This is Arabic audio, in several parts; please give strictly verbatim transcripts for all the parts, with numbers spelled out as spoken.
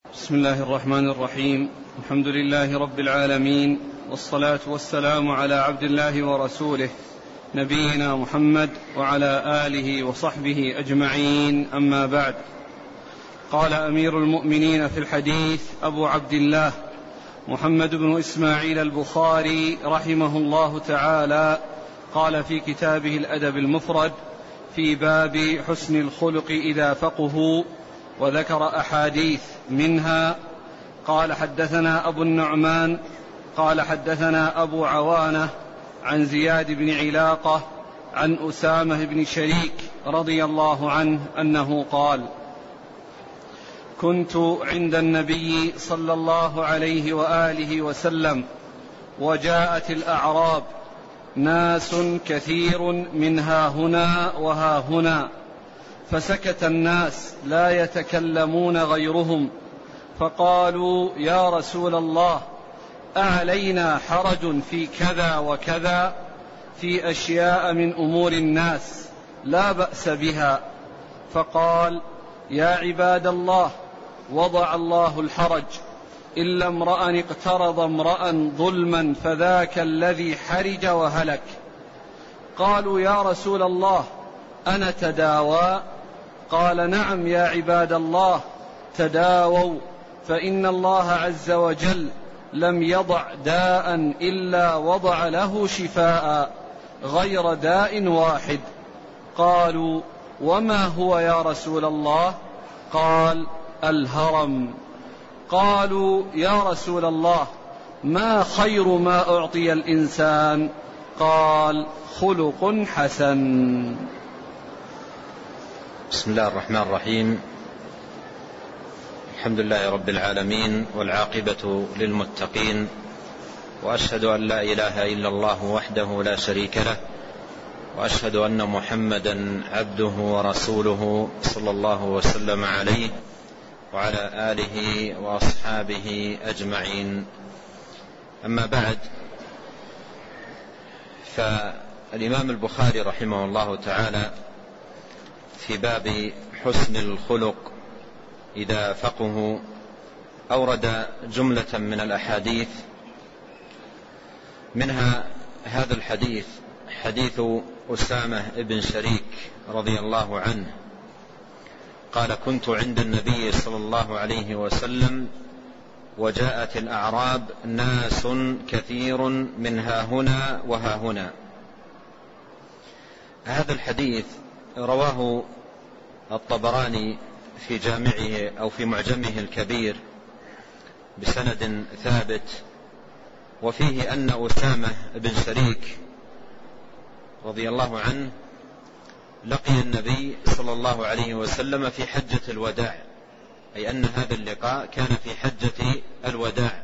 بسم الله الرحمن الرحيم. الحمد لله رب العالمين، والصلاة والسلام على عبد الله ورسوله نبينا محمد وعلى آله وصحبه أجمعين، أما بعد. قال أمير المؤمنين في الحديث أبو عبد الله محمد بن إسماعيل البخاري رحمه الله تعالى، قال في كتابه الأدب المفرد في باب حسن الخلق إذا فقهوا، وذكر أحاديث منها. قال حدثنا أبو النعمان قال حدثنا أبو عوانة عن زياد بن علاقة عن أسامة بن شريك رضي الله عنه أنه قال: كنت عند النبي صلى الله عليه وآله وسلم وجاءت الأعراب، ناس كثير من ها هنا وها هنا، فسكت الناس لا يتكلمون غيرهم، فقالوا: يا رسول الله، أعلينا حرج في كذا وكذا، في أشياء من أمور الناس لا بأس بها. فقال: يا عباد الله، وضع الله الحرج، إلا امرأ اقترض امرأ ظلما فذاك الذي حرج وهلك. قالوا: يا رسول الله، أنا تداوى؟ قال: نعم يا عباد الله، تداووا، فإن الله عز وجل لم يضع داء إلا وضع له شفاء غير داء واحد. قالوا: وما هو يا رسول الله؟ قال: الهرم. قالوا: يا رسول الله، ما خير ما أعطي الإنسان؟ قال: خلق حسن. بسم الله الرحمن الرحيم. الحمد لله رب العالمين، والعاقبة للمتقين، وأشهد أن لا إله إلا الله وحده لا شريك له، وأشهد أن محمدا عبده ورسوله صلى الله وسلم عليه وعلى آله وأصحابه أجمعين. أما بعد، فالإمام البخاري رحمه الله تعالى في باب حسن الخلق إذا فقهوا أورد جملة من الأحاديث، منها هذا الحديث، حديث أسامة بن شريك رضي الله عنه قال: كنت عند النبي صلى الله عليه وسلم وجاءت الأعراب، ناس كثير من ها هنا وها هنا. هذا الحديث رواه الطبراني في جامعه أو في معجمه الكبير بسند ثابت، وفيه أن أسامة بن شريك رضي الله عنه لقي النبي صلى الله عليه وسلم في حجة الوداع، أي أن هذا اللقاء كان في حجة الوداع.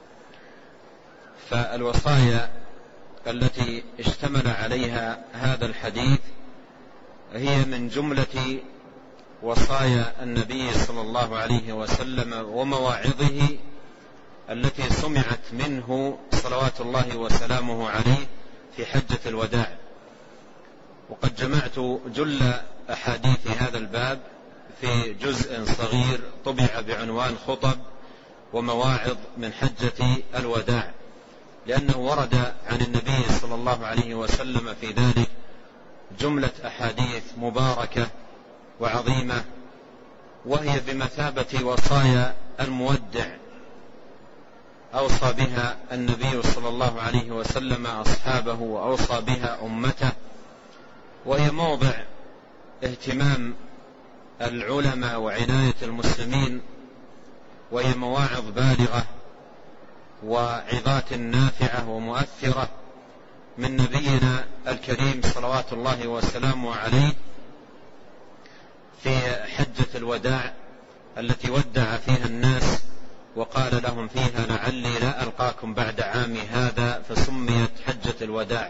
فالوصايا التي اشتمل عليها هذا الحديث هي من جملة وصايا النبي صلى الله عليه وسلم ومواعظه التي سمعت منه صلوات الله وسلامه عليه في حجة الوداع. وقد جمعت جل أحاديث هذا الباب في جزء صغير طبع بعنوان خطب ومواعظ من حجة الوداع، لأنه ورد عن النبي صلى الله عليه وسلم في ذلك جملة أحاديث مباركة وعظيمة، وهي بمثابة وصايا المودع أوصى بها النبي صلى الله عليه وسلم أصحابه وأوصى بها أمته، وهي موضع اهتمام العلماء وعناية المسلمين، وهي مواعظ بالغة وعظات نافعة ومؤثرة من نبينا الكريم صلوات الله وسلامه عليه في حجة الوداع التي ودع فيها الناس وقال لهم فيها: لعلي لا ألقاكم بعد عامي هذا، فسميت حجة الوداع.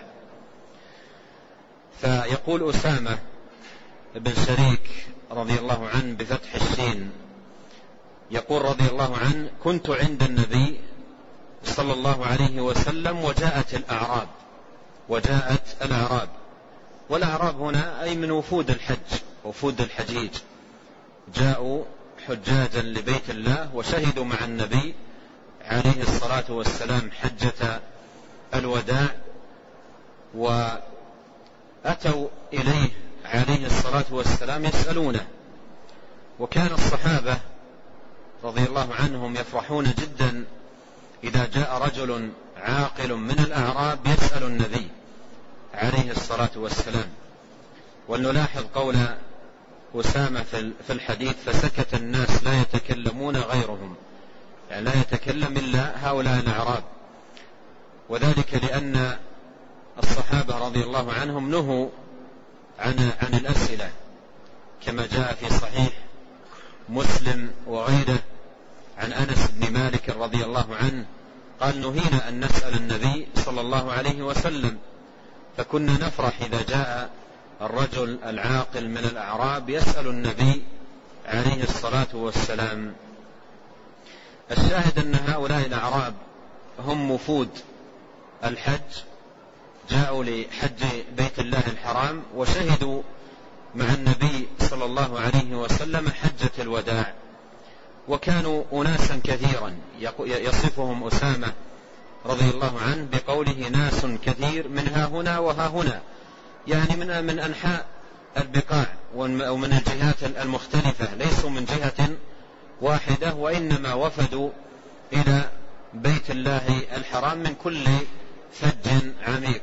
فيقول أسامة بن شريك رضي الله عنه بفتح الشين، يقول رضي الله عنه: كنت عند النبي صلى الله عليه وسلم وجاءت الأعراب. وجاءت الأعراب، والأعراب هنا أي من وفود الحج، وفود الحجيج، جاءوا حجاجا لبيت الله وشهدوا مع النبي عليه الصلاة والسلام حجة الوداع، وأتوا إليه عليه الصلاة والسلام يسألونه. وكان الصحابة رضي الله عنهم يفرحون جدا إذا جاء رجل عاقل من الأعراب يسأل النبي عليه الصلاة والسلام. ولنلاحظ قول أسامة في الحديث: فسكت الناس لا يتكلمون غيرهم، يعني لا يتكلم إلا هؤلاء الأعراب. وذلك لأن الصحابة رضي الله عنهم نهوا عن, عن الأسئلة، كما جاء في صحيح مسلم وغيره عن أنس بن مالك رضي الله عنه قال: نهينا أن نسأل النبي صلى الله عليه وسلم، فكنا نفرح إذا جاء الرجل العاقل من الأعراب يسأل النبي عليه الصلاة والسلام. الشاهد أن هؤلاء الأعراب هم وفود الحج، جاءوا لحج بيت الله الحرام وشهدوا مع النبي صلى الله عليه وسلم حجة الوداع، وكانوا أناسا كثيرا، يصفهم أسامة رضي الله عنه بقوله: ناس كثير من ها هنا وها هنا، يعني من من أنحاء البقاع ومن الجهات المختلفة، ليسوا من جهة واحدة، وإنما وفدوا إلى بيت الله الحرام من كل فج عميق.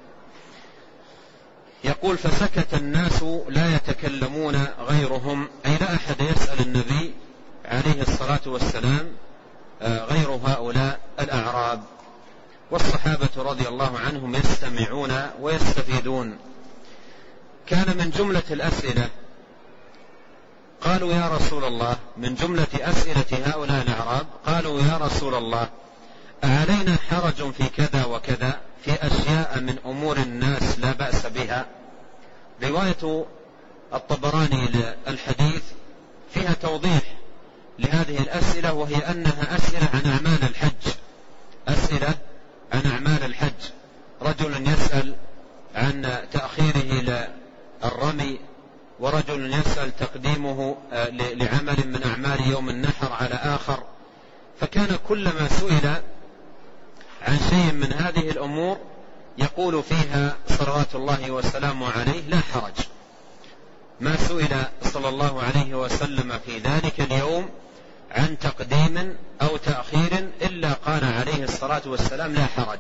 يقول: فسكت الناس لا يتكلمون غيرهم، أي لا أحد يسأل النبي عليه الصلاة والسلام غير هؤلاء الأعراب، والصحابة رضي الله عنهم يستمعون ويستفيدون. كان من جملة الأسئلة قالوا: يا رسول الله، من جملة أسئلة هؤلاء الأعراب قالوا: يا رسول الله، أعلينا حرج في كذا وكذا، في أشياء من أمور الناس لا بأس بها؟ رواية الطبراني للحديث فيها توضيح لهذه الأسئلة، وهي أنها أسئلة عن أعمال الحج، أسئلة عن أعمال الحج. رجل يسأل عن تأخيره للرمي، ورجل يسأل تقديمه لعمل من أعمال يوم النحر على آخر، فكان كلما سئل عن شيء من هذه الأمور يقول فيها صلوات الله وسلامه عليه: لا حرج. ما سئل صلى الله عليه وسلم في ذلك اليوم عن تقديم أو تأخير إلا قال عليه الصلاة والسلام: لا حرج.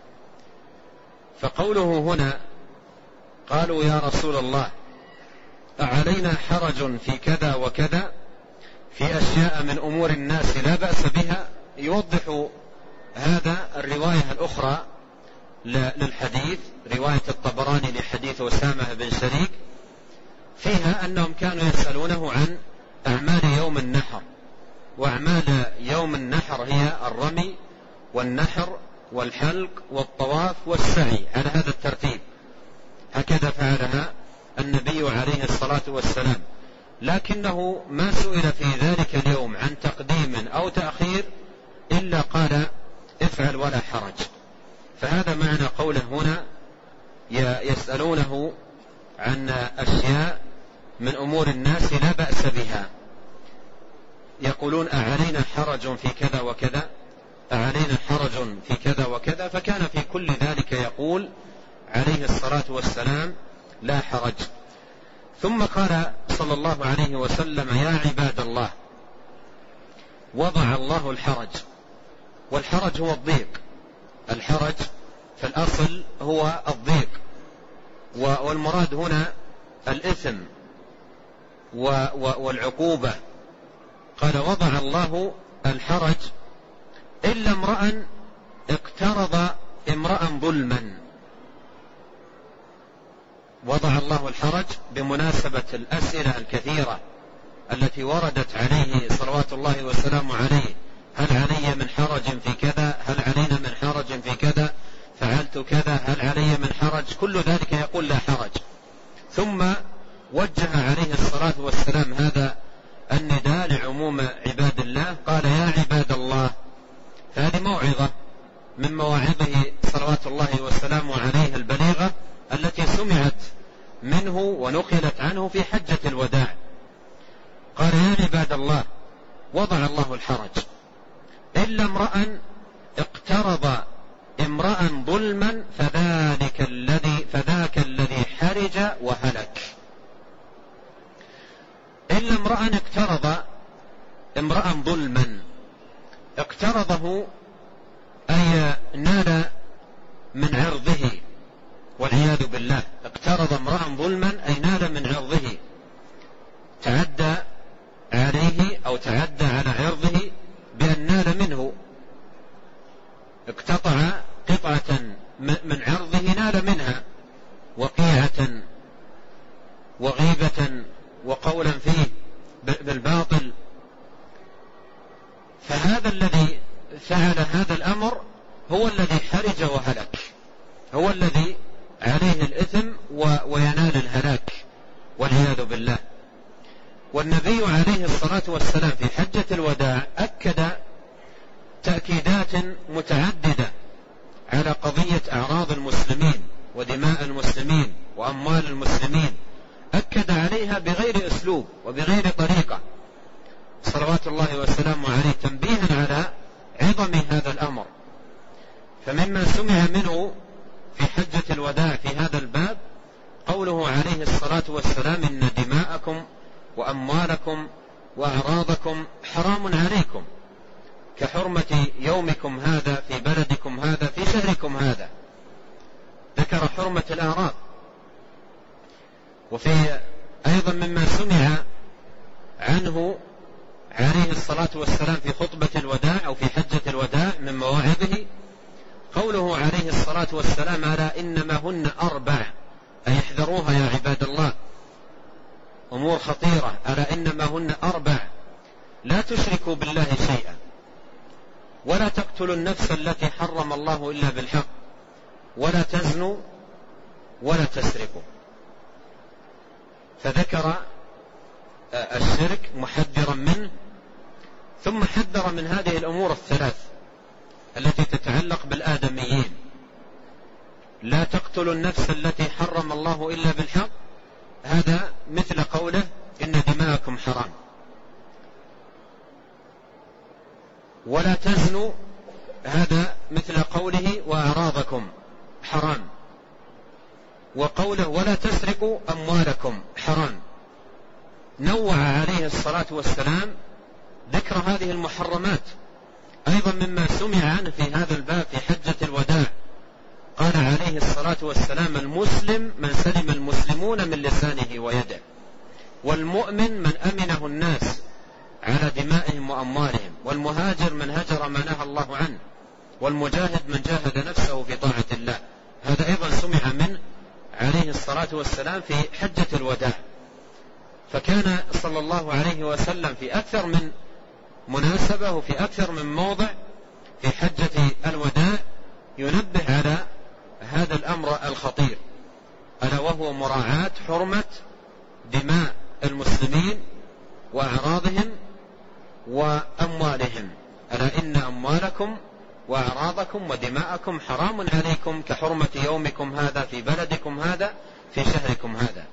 فقوله هنا قالوا: يا رسول الله، أعلينا حرج في كذا وكذا، في أشياء من أمور الناس لا بأس بها، يوضح هذا الرواية الأخرى للحديث، رواية الطبراني لحديث أسامة بن شريك، فيها أنهم كانوا يسألونه عن أعمال يوم النحر، وأعمال يوم النحر هي الرمي والنحر والحلق والطواف والسعي على هذا الترتيب، هكذا فعلها النبي عليه الصلاة والسلام. لكنه ما سئل في ذلك اليوم عن تقديم أو تأخير إلا قال: افعل ولا حرج. فهذا معنى قوله هنا: يسألونه عن أشياء من أمور الناس لا بأس بها، يقولون: أعلينا حرج في كذا وكذا، أعلينا حرج في كذا وكذا، فكان في كل ذلك يقول عليه الصلاة والسلام: لا حرج. ثم قال صلى الله عليه وسلم: يا عباد الله، وضع الله الحرج. والحرج هو الضيق، الحرج في الأصل هو الضيق، والمراد هنا الإثم والعقوبة. قال: وضع الله الحرج إلا امرأ اقترض امرأ ظلما. وضع الله الحرج بمناسبة الأسئلة الكثيرة التي وردت عليه صلوات الله وسلامه عليه: هل علي من حرج في كذا؟ هل علينا من حرج في كذا؟ فعلت كذا، هل علي من حرج؟ كل ذلك يقول: لا حرج. ثم وجه عليه الصلاة والسلام هذا النداء لعموم عباد الله، قال: يا عباد الله. فهذه موعظة من مواعظه صلوات الله وسلامه عليه البليغة التي سمعت منه ونقلت عنه في حجة الوداع. قال: يا عباد الله، وضع الله الحرج. إلا امرأ اقترض امرأ ظلما فذلك الذي فذاك الذي حرج وهلك. إلا امرأ اقترض امرأ ظلما، اقترضه أي نال من عرضه والعياذ بالله. اقترض امرأ ظلما أي نال من عرضه، تعدى عليه أو تعدى على عرضه بأن نال منه، اقتطع قطعة من عرضه نال منها وقيعة وغيبة وقولا فيه بالباطل. فهذا الذي فعل هذا الأمر هو الذي حرج وهلك، هو الذي عليه الإثم وينال الهلاك والعياذ بالله. والنبي عليه الصلاة والسلام في حجة الوداع أكد تأكيدات متعددة على قضية أعراض المسلمين ودماء المسلمين وأموال المسلمين، أكد عليها بغير أسلوب وبغير طريقة صلوات الله وسلامه عليه، تنبيها على عظم هذا الأمر. فمما سمع منه في حجة الوداع في هذا الباب قوله عليه الصلاة والسلام: إن دماءكم وأموالكم وأعراضكم حرام عليكم كحرمة يومكم هذا في بلدكم هذا في شهركم هذا. ذكر حرمة الأعراض. وفي أيضا مما سمع عنه عليه الصلاة والسلام في خطبة الوداع أو في حجة الوداع من مواعظه قوله عليه الصلاة والسلام: ألا إنما هن أربع، أي احذروها يا عباد الله، أمور خطيرة. ألا إنما هن أربع: لا تشركوا بالله شيئا، ولا تقتلوا النفس التي حرم الله إلا بالحق، ولا تزنوا، ولا تسرقوا. فذكر الشرك محذرا منه، ثم حذر من هذه الأمور الثلاث التي تتعلق بالآدميين: لا تقتلوا النفس التي حرم الله إلا بالحق، هذا مثل قوله: إن دماءكم حرام. ولا تزنوا، هذا مثل قوله: وأعراضكم حرام. وقوله: ولا تسرقوا أموالكم حرام. نوع عليه الصلاة والسلام ذكر هذه المحرمات. أيضا مما سمع عنه في هذا الباب في حجة الوداع قال عليه الصلاة والسلام: المسلم من سلم المسلمون من لسانه ويده، والمؤمن من أمنه الناس على دمائهم وأموالهم، والمهاجر من هجر ما نهى الله عنه، والمجاهد من جاهد نفسه في طاعة الله. هذا أيضا سمع من عليه الصلاة والسلام في حجة الوداع. فكان صلى الله عليه وسلم في أكثر من مناسبة وفي أكثر من موضع في حجة الوداع ينبه على هذا الأمر الخطير، ألا وهو مراعاة حرمة دماء المسلمين وأعراضهم وأموالهم. ألا إن أموالكم وأعراضكم ودماءكم حرام عليكم كحرمة يومكم هذا في بلدكم هذا في شهركم هذا.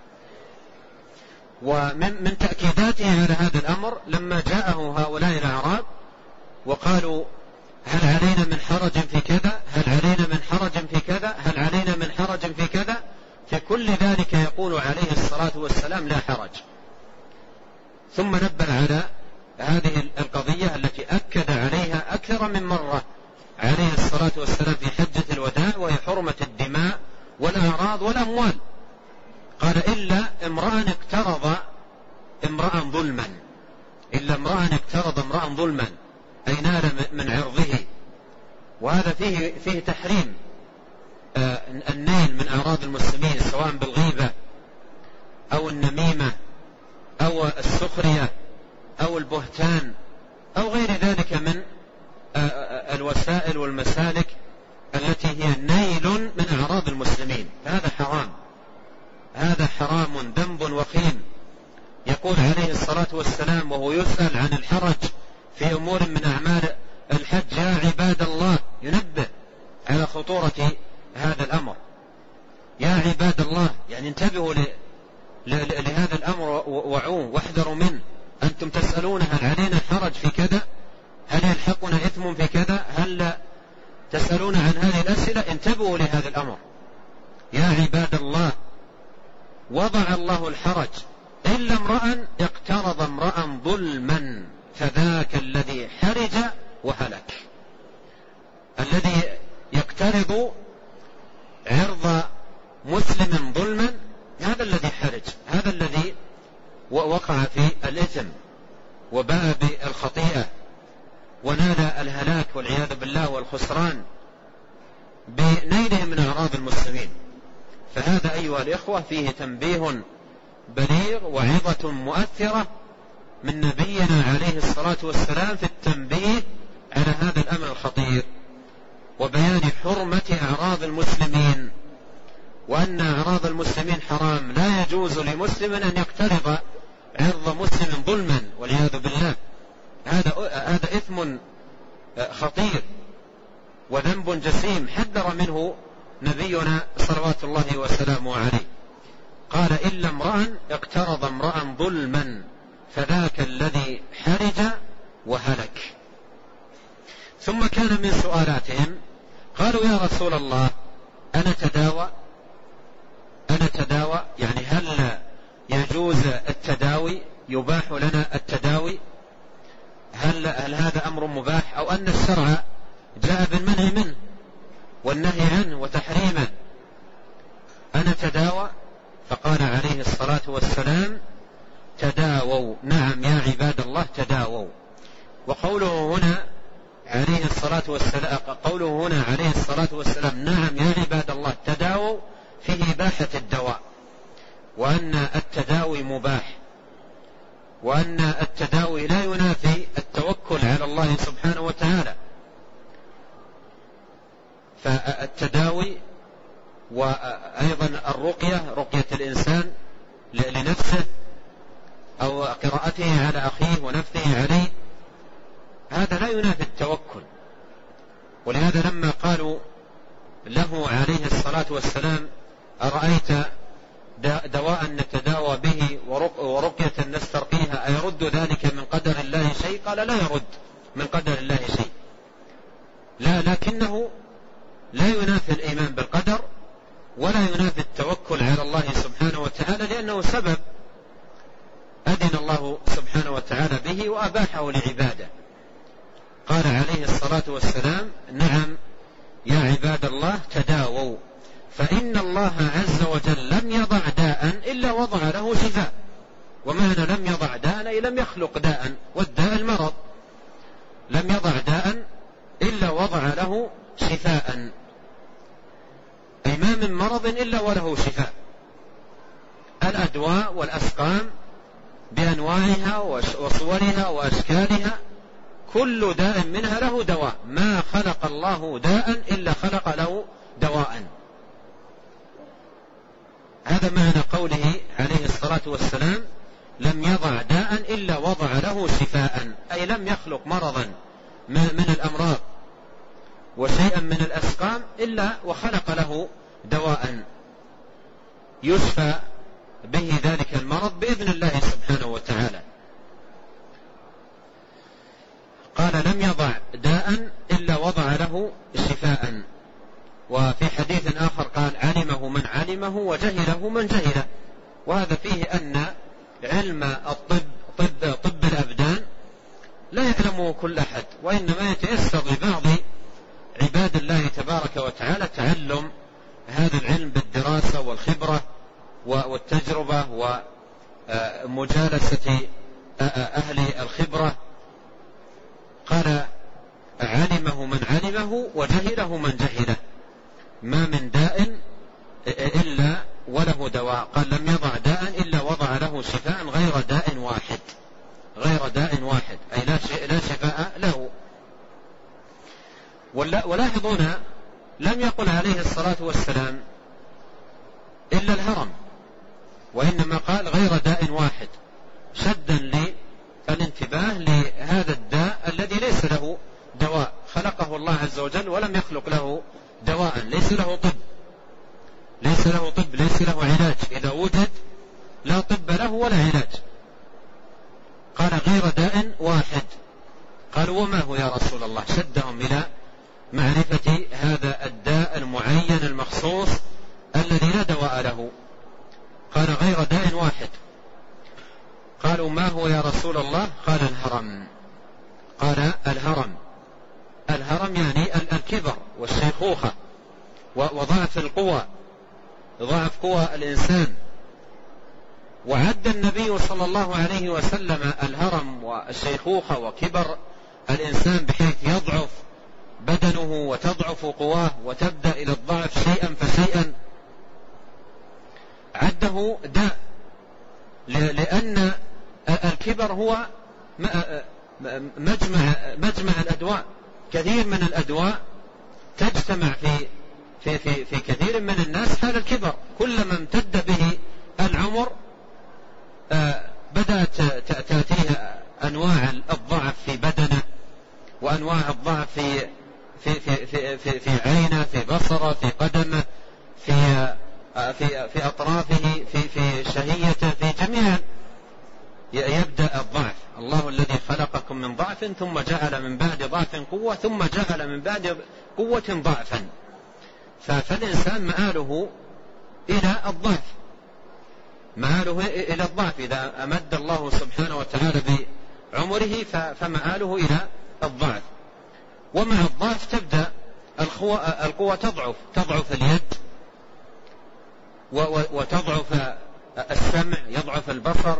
ومن من تأكيداته على هذا الأمر لما جاءه هؤلاء الأعراب وقالوا: هل علينا من حرج في كذا، هل علينا من حرج في كذا، هل علينا من حرج في كذا، في كل ذلك يقول عليه الصلاة والسلام: لا حرج. ثم نبه على هذه القضية التي أكد عليها أكثر من مرة عليه الصلاة والسلام في حجة الوداع، وهي حرمة الدماء والأعراض والأموال. قال: إلا امرأ اقترض امرأ ظلما، إلا امرأ اقترض امرأ ظلما أي نال من عرضه. وهذا فيه, فيه تحريم آه النيل من أعراض المسلمين، سواء بالغيبة أو النميمة أو السخرية أو البهتان أو غير ذلك من آه الوسائل والمسالك التي هي نيل من أعراض المسلمين. هذا حرام، هذا حرام ذنب وخيم. يقول عليه الصلاة والسلام وهو يسأل عن الحرج في أمور من أعمال الحج: يا عباد الله، ينبه على خطورة هذا الأمر. يا عباد الله، يعني انتبهوا لهذا الأمر ووعوه واحذروا منه. أنتم تسألون هل علينا حرج حرج في كذا؟ هل يلحقنا إثم في كذا؟ هل تسألون عن هذه الأسئلة؟ انتبهوا لهذا الأمر يا عباد الله. وضع الله الحرج إلا امرأ اقترض امرأ ظلما فذاك الذي حرج وهلك. الذي يقترض عرض مسلم ظلما هذا الذي حرج، هذا الذي وقع في الإثم وباء بالخطيئة ونال الهلاك والعياذ بالله والخسران بنيله من أعراض المسلمين. فهذا أيها الإخوة فيه تنبيه بليغ وعظة مؤثرة من نبينا عليه الصلاة والسلام في التنبيه على هذا الأمر الخطير وبيان حرمة أعراض المسلمين، وأن أعراض المسلمين حرام، لا يجوز لمسلم أن يقترض عرض مسلم ظلما والعياذ بالله. هذا هذا إثم خطير وذنب جسيم حذر منه نبينا صلوات الله وسلامه عليه. قال إلا امرأ اقترض امرأ ظلما فذاك الذي حرج وهلك. ثم كان من سؤالاتهم قالوا يا رسول الله أنا تداوى أنا تداوى يعني هل يجوز التداوي؟ يباح لنا التداوي؟ هل, هل هذا أمر مباح أو أن الشرع جاء بالمنع منه والنهي عنه وتحريمه؟ أنا تداوى؟ فقال عليه الصلاة والسلام تداووا، نعم يا عباد الله تداووا. وقوله هنا عليه الصلاة والسلام قوله هنا عليه الصلاة والسلام نعم يا عباد الله تداووا فيه إباحة الدواء، وأن التداوي مباح، وأن التداوي لا ينافي التوكل على الله سبحانه وتعالى. فالتداوي وأيضا الرقية، رقية الإنسان لنفسه أو قراءته على أخيه ونفثه عليه، هذا لا ينافي التوكل. ولهذا لما قالوا له عليه الصلاة والسلام أرأيت دواء نتداوى به ورقية نسترقيها أيرد ذلك من قدر الله شيء؟ قال لا يرد من قدر الله شيء، لا، لكنه لا ينافي الإيمان بالقدر ولا ينافي التوكل على الله سبحانه وتعالى، لأنه سبب أذن الله سبحانه وتعالى به وأباحه لعباده. قال عليه الصلاة والسلام نعم يا عباد الله تداووا، فإن الله عز وجل لم يضع داء إلا وضع له شفاء. ومعنى لم يضع داء أي لم يخلق داء، والداء المرض، لم يضع داء إلا وضع له شفاء، أي ما من مرض إلا وله شفاء. الأدواء والأسقام بأنواعها وصورها وأشكالها كل داء منها له دواء، ما خلق الله داء إلا خلق له دواء. هذا معنى قوله عليه الصلاة والسلام لم يضع داء إلا وضع له شفاء، أي لم يخلق مرضا من الأمراض وشيئا من الأسقام إلا وخلق له دواء يشفى به ذلك المرض بإذن الله سبحانه وتعالى. قال لم يضع داء إلا وضع له شفاء. وفي حديث آخر قال علمه من علمه وجهله من جهله. وهذا فيه أن علم الطب طب, طب الأبدان لا يعلمه كل أحد، وإنما يتيسر لبعض عباد الله تبارك وتعالى تعلم هذا العلم بالدراسة والخبرة والتجربة ومجالسة أهل الخبرة. قال علمه من علمه وجهله من جهله، ما من داء إلا وله دواء. قال لم يضع داء إلا وضع له شفاء غير داء واحد، غير داء واحد أي لا شفاء له. ولاحظون لم يقل عليه الصلاة والسلام إلا الهرم، وإنما قال غير داء واحد شدا للانتباه لهذا الداء الذي ليس له دواء، خلقه الله عز وجل ولم يخلق له دواء، ليس له طب، ليس له طب ليس له علاج، إذا وجد لا طب له ولا علاج. قال غير داء واحد قالوا وما هو يا رسول الله؟ شدهم إلى معرفة هذا الداء المعين المخصوص الذي لا دواء له. قال غير داء واحد. قالوا ما هو يا رسول الله؟ قال الهرم. قال الهرم، الهرم يعني الكبر والشيخوخة وضعف القوى، ضعف قوى الإنسان. وعد النبي صلى الله عليه وسلم الهرم والشيخوخة وكبر الإنسان بحيث يضعف بدنه وتضعف قواه وتبدأ إلى الضعف شيئا فشيئا، عده داء، لأن الكبر هو مجمع, مجمع الأدواء. كثير من الأدواء تجتمع في, في, في, في كثير من الناس حال الكبر. كلما امتد به العمر بدأت تأتيه أنواع الضعف في بدنه، وأنواع الضعف في في في في في, في عينه، في بصره، في قدمه، في في في أطرافه، في في شهيته، في جميع يبدأ الضعف. الله الذي خلقكم من ضعف ثم جعل من بعد ضعف قوة ثم جعل من بعد قوة ضعفا. فالإنسان مآله إلى الضعف، مآله إلى الضعف. إذا أمد الله سبحانه وتعالى بعمره فمآله إلى الضعف. ومع الضعف تبدأ القوة تضعف، تضعف اليد وتضعف السمع، يضعف البصر،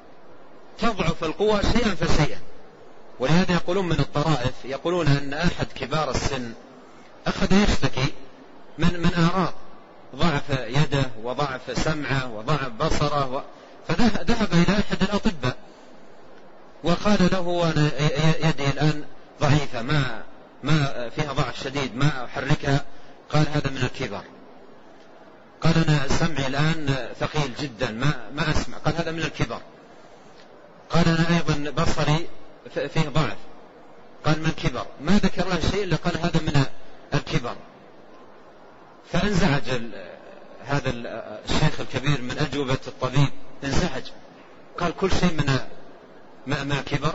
تضعف القوة شيئا فشيئا. ولهذا يقولون من الطرائف، يقولون أن أحد كبار السن أخذ يشتكي من من أعراض ضعف يده وضعف سمعه وضعف بصره، فذهب إلى أحد الأطباء وقال له أنا يدي الآن ضعيفة، ما ما فيها ضعف شديد، ما أحركها. قال هذا من الكبر. قال أنا سمعي الآن ثقيل جدا، ما ما أسمع. قال هذا من الكبر. قال أنا أيضا بصري فيه ضعف. قال من الكبر. ما ذكر له شيء إلا قال هذا من الكبر. فانزعج هذا الشيخ الكبير من أجوبة الطبيب، انزعج. قال كل شيء من من الكبر.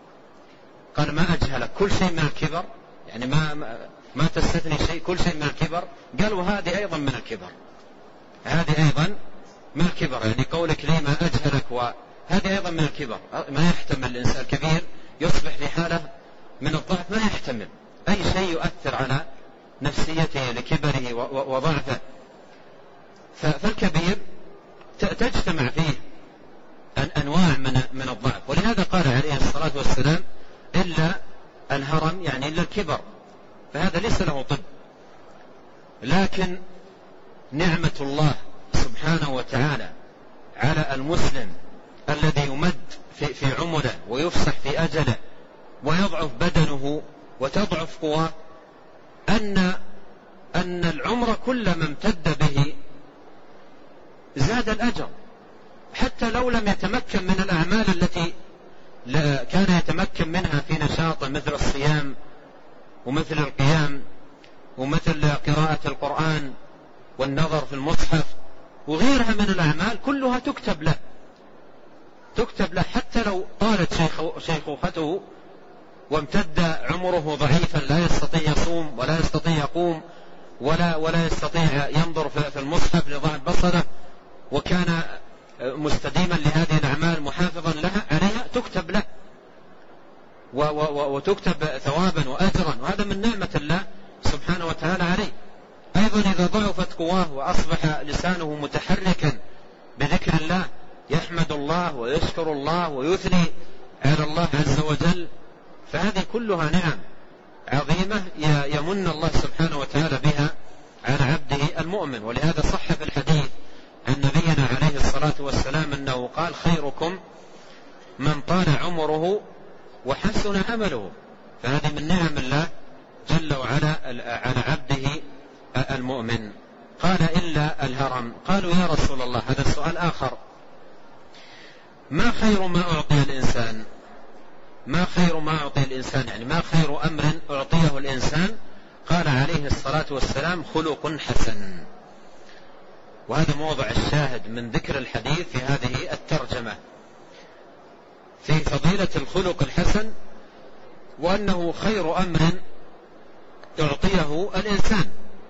قال ما أجهلك، كل شيء من الكبر، يعني ما ما تستثني شيء، كل شيء من الكبر. قال وهذه أيضا من الكبر، هذه أيضا من الكبر، يعني قولك لي ما أجهلك وهذه أيضا من الكبر. ما يحتمل الإنسان الكبير يصبح في حالة من الضعف، ما يحتمل أي شيء يؤثر على نفسيته لكبره وضعفه. فالكبير تجتمع فيه أنواع من من الضعف. ولهذا قال عليه الصلاة والسلام إلا الهرم، يعني إلا الكبر، فهذا ليس له طب. لكن نعمة الله سبحانه وتعالى على المسلم الذي يمد في, في عمره ويفسح في أجله ويضعف بدنه وتضعف قواه، أن أن العمر كلما امتد به زاد الأجر، حتى لو لم يتمكن من الأعمال التي كان يتمكن منها في نشاط، مثل الصيام ومثل القيام ومثل قراءة القرآن والنظر في المصحف وغيرها من الأعمال، كلها تكتب له تكتب له حتى لو طالت شيخوخته وامتد عمره ضعيفا، لا يستطيع يصوم ولا يستطيع يقوم ولا ولا يستطيع ينظر في المصحف لضعف بصره، وكان مستديما لهذه الأعمال محافظا لها عليها، تكتب له وتكتب ثوابا وأجرا، وهذا من نعمة الله سبحانه وتعالى عليه. أيضا إذا ضعفت قواه وأصبح لسانه متحركا بذكر الله، يحمد الله ويشكر الله ويثني على الله عز وجل، فهذه كلها نعم عظيمة يمن الله سبحانه وتعالى بها على عبده المؤمن. ولهذا صح في الحديث عن نبينا عليه الصلاة والسلام أنه قال خيركم من طال عمره وحسن عمله. فهذه من نعم الله جل وعلا على عبده المؤمن. قال إلا الهرم. قالوا يا رسول الله، هذا السؤال آخر، ما خير ما أعطي الإنسان؟ ما خير ما أعطي الإنسان، يعني ما خير أمر أعطيه الإنسان؟ قال عليه الصلاة والسلام خلق حسن. وهذا موضع الشاهد من ذكر الحديث في هذه الترجمة، في فضيلة الخلق الحسن وأنه خير أمر أعطيه الإنسان.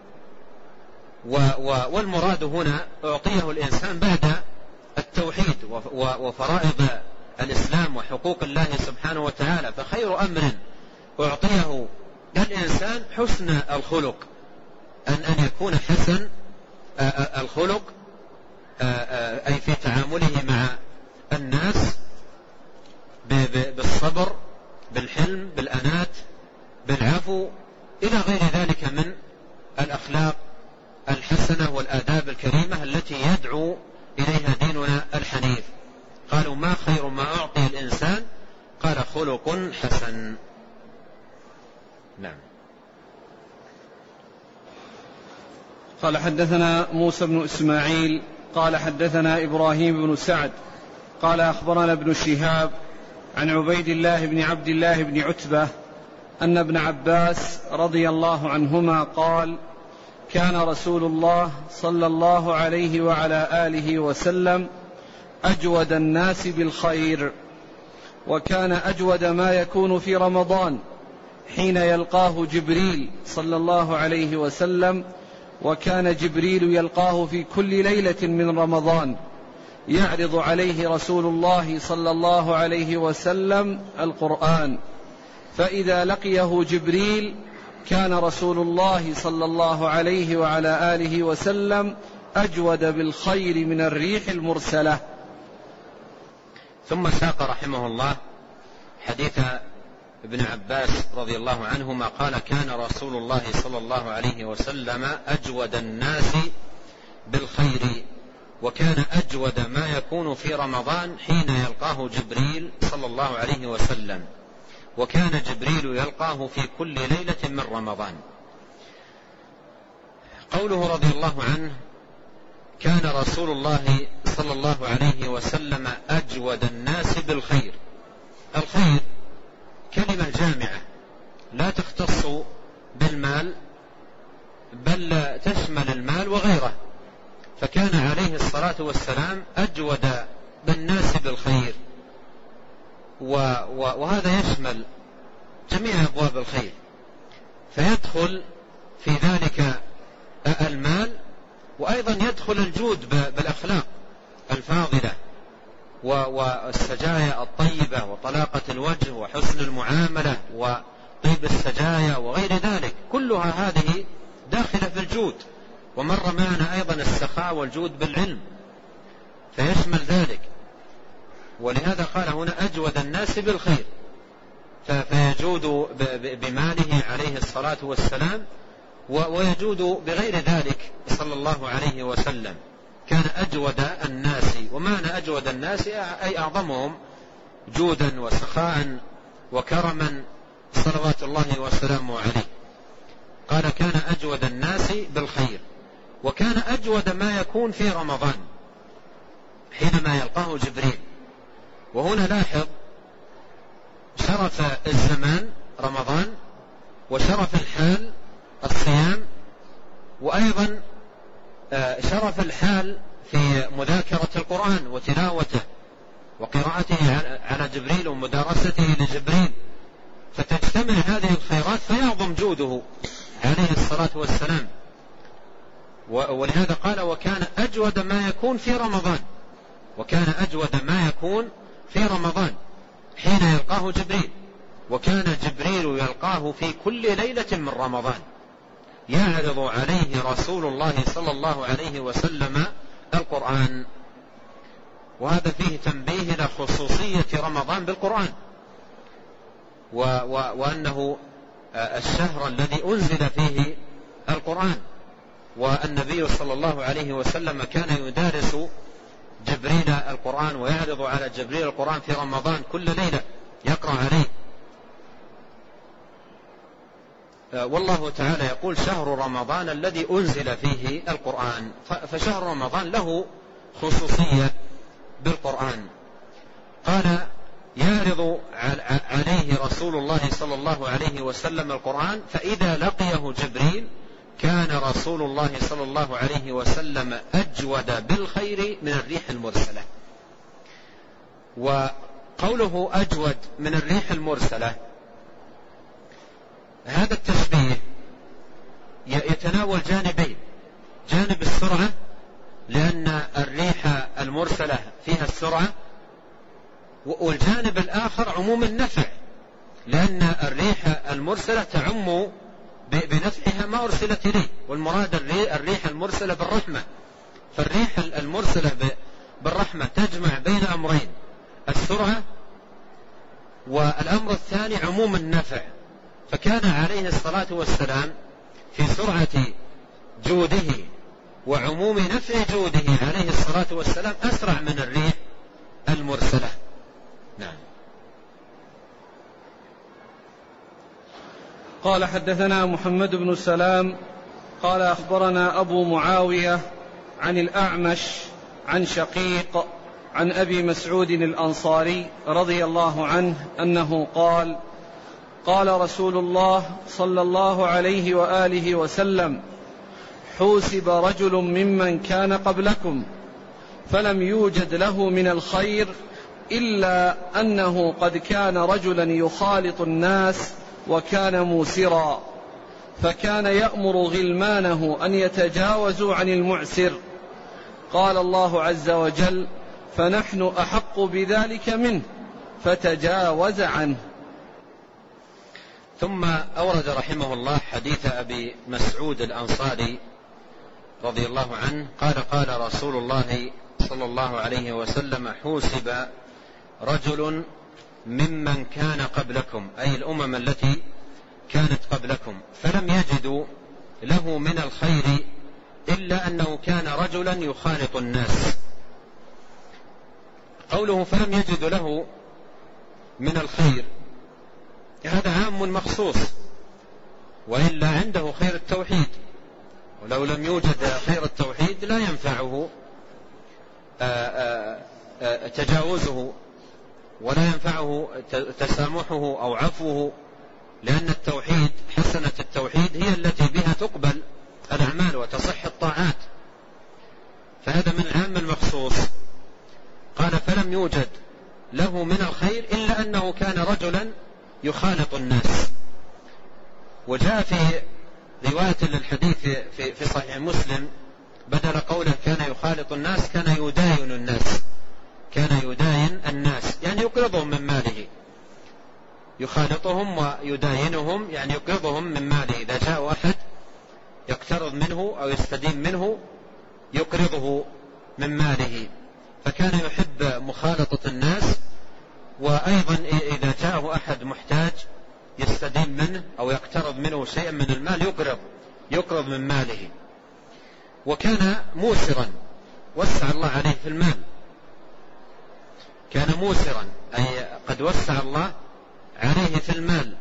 والمراد هنا أعطيه الإنسان بعد التوحيد وفرائض الإسلام وحقوق الله سبحانه وتعالى. فخير أمر أعطيه الإنسان حسن الخلق، أن أن يكون حسن الخلق أي في تعامله مع الناس بالصبر، بالحلم، بالأنات، بالعفو، إلى غير ذلك من الأخلاق الحسنة والآداب الكريمة التي يدعو إليها ديننا الحنيف. قالوا ما خير ما أعطي الإنسان؟ قال خلق حسن. نعم. قال حدثنا موسى بن إسماعيل قال حدثنا إبراهيم بن سعد قال أخبرنا ابن شهاب عن عبيد الله بن عبد الله بن عتبة أن ابن عباس رضي الله عنهما قال كان رسول الله صلى الله عليه وعلى آله وسلم أجود الناس بالخير، وكان أجود ما يكون في رمضان حين يلقاه جبريل صلى الله عليه وسلم، وكان جبريل يلقاه في كل ليلة من رمضان يعرض عليه رسول الله صلى الله عليه وسلم القرآن، فإذا لقيه جبريل كان رسول الله صلى الله عليه وعلى آله وسلم أجود بالخير من الريح المرسلة. ثم ساق رحمه الله حديث ابن عباس رضي الله عنهما قال كان رسول الله صلى الله عليه وسلم أجود الناس بالخير، وكان أجود ما يكون في رمضان حين يلقاه جبريل صلى الله عليه وسلم، وكان جبريل يلقاه في كل ليلة من رمضان. قوله رضي الله عنه كان رسول الله صلى الله عليه وسلم أجود الناس بالخير. الخير كلمة جامعة لا تختص بالمال بل تشمل المال وغيره، فكان عليه الصلاة والسلام أجود بالناس بالخير، وهذا يشمل جميع أبواب الخير، فيدخل في ذلك المال، وأيضا يدخل الجود بالأخلاق الفاضلة والسجايا الطيبة وطلاقة الوجه وحسن المعاملة وطيب السجايا وغير ذلك، كلها هذه داخلة في الجود. ومر معنا أيضا السخاء والجود بالعلم فيشمل ذلك، ولهذا قال هنا أجود الناس بالخير، فيجود بماله عليه الصلاة والسلام ويجود بغير ذلك صلى الله عليه وسلم. كان أجود الناس، ومعنى أجود الناس أي أعظمهم جودا وسخاء وكرما صلوات الله وسلامه عليه. قال كان أجود الناس بالخير، وكان أجود ما يكون في رمضان حينما يلقاه جبريل. وهنا لاحظ شرف الزمان رمضان، وشرف الحال الصيام، وأيضا شرف الحال في مذاكرة القرآن وتلاوته وقراءته على جبريل ومدارسته لجبريل، فتجتمع هذه الخيرات فيعظم جوده عليه الصلاة والسلام. ولهذا قال وكان أجود ما يكون في رمضان، وكان أجود ما يكون في رمضان حين يلقاه جبريل، وكان جبريل يلقاه في كل ليلة من رمضان يعرض عليه رسول الله صلى الله عليه وسلم القرآن. وهذا فيه تنبيه إلى خصوصية رمضان بالقرآن، وأنه الشهر الذي أنزل فيه القرآن، والنبي صلى الله عليه وسلم كان يدارس جبريل القرآن ويعرض على جبريل القرآن في رمضان كل ليلة يقرأ عليه. والله تعالى يقول شهر رمضان الذي أنزل فيه القرآن، فشهر رمضان له خصوصية بالقرآن. قال يعرض عليه رسول الله صلى الله عليه وسلم القرآن، فإذا لقيه جبريل كان رسول الله صلى الله عليه وسلم أجود بالخير من الريح المرسلة. وقوله أجود من الريح المرسلة هذا التشبيه يتناول جانبين: جانب السرعة لأن الريح المرسلة فيها السرعة، والجانب الآخر عموم النفع لأن الريح المرسلة تعم بنفعها ما أرسلت إليه، والمراد الريح المرسلة بالرحمة. فالريح المرسلة بالرحمة تجمع بين أمرين: السرعة، والأمر الثاني عموم النفع. فكان عليه الصلاة والسلام في سرعة جوده وعموم نفع جوده عليه الصلاة والسلام أسرع من الريح المرسلة. نعم. قال: حدثنا محمد بن سلام قال أخبرنا أبو معاوية عن الأعمش عن شقيق عن أبي مسعود الأنصاري رضي الله عنه أنه قال: قال رسول الله صلى الله عليه وآله وسلم: حوسب رجل ممن كان قبلكم فلم يوجد له من الخير إلا أنه قد كان رجلا يخالط الناس وكان موسرا، فكان يأمر غلمانه أن يتجاوزوا عن المعسر. قال الله عز وجل: فنحن أحق بذلك منه فتجاوز عنه. ثم أورد رحمه الله حديث أبي مسعود الأنصاري رضي الله عنه قال: قال رسول الله صلى الله عليه وسلم: حوسب رجل ممن كان قبلكم، أي الأمم التي كانت قبلكم، فلم يجدوا له من الخير إلا أنه كان رجلا يخالط الناس. قوله فلم يجد له من الخير هذا عام مخصوص، وإلا عنده خير التوحيد، ولو لم يوجد خير التوحيد لا ينفعه تجاوزه ولا ينفعه تسامحه أو عفوه، لأن التوحيد، حسنة التوحيد هي التي بها تقبل الأعمال وتصح الطاعات، فهذا من العام المخصوص. قال: فلم يوجد له من الخير إلا أنه كان رجلا يخالط الناس. وجاء في رواية للحديث في, في صحيح مسلم بدل قوله كان يخالط الناس كان يداين الناس، كان يداين الناس يعني يقرضهم من ماله، يخالطهم ويداينهم يعني يقرضهم من ماله. إذا جاء أحد يقترض منه أو يستدين منه يقرضه من ماله، فكان يحب مخالطة الناس. وأيضا إذا جاءه أحد محتاج يستدين منه أو يقترض منه شيئا من المال يقرض يقرض من ماله. وكان موسرا، وسع الله عليه في المال، كان موسرا أي قد وسع الله عليه في المال.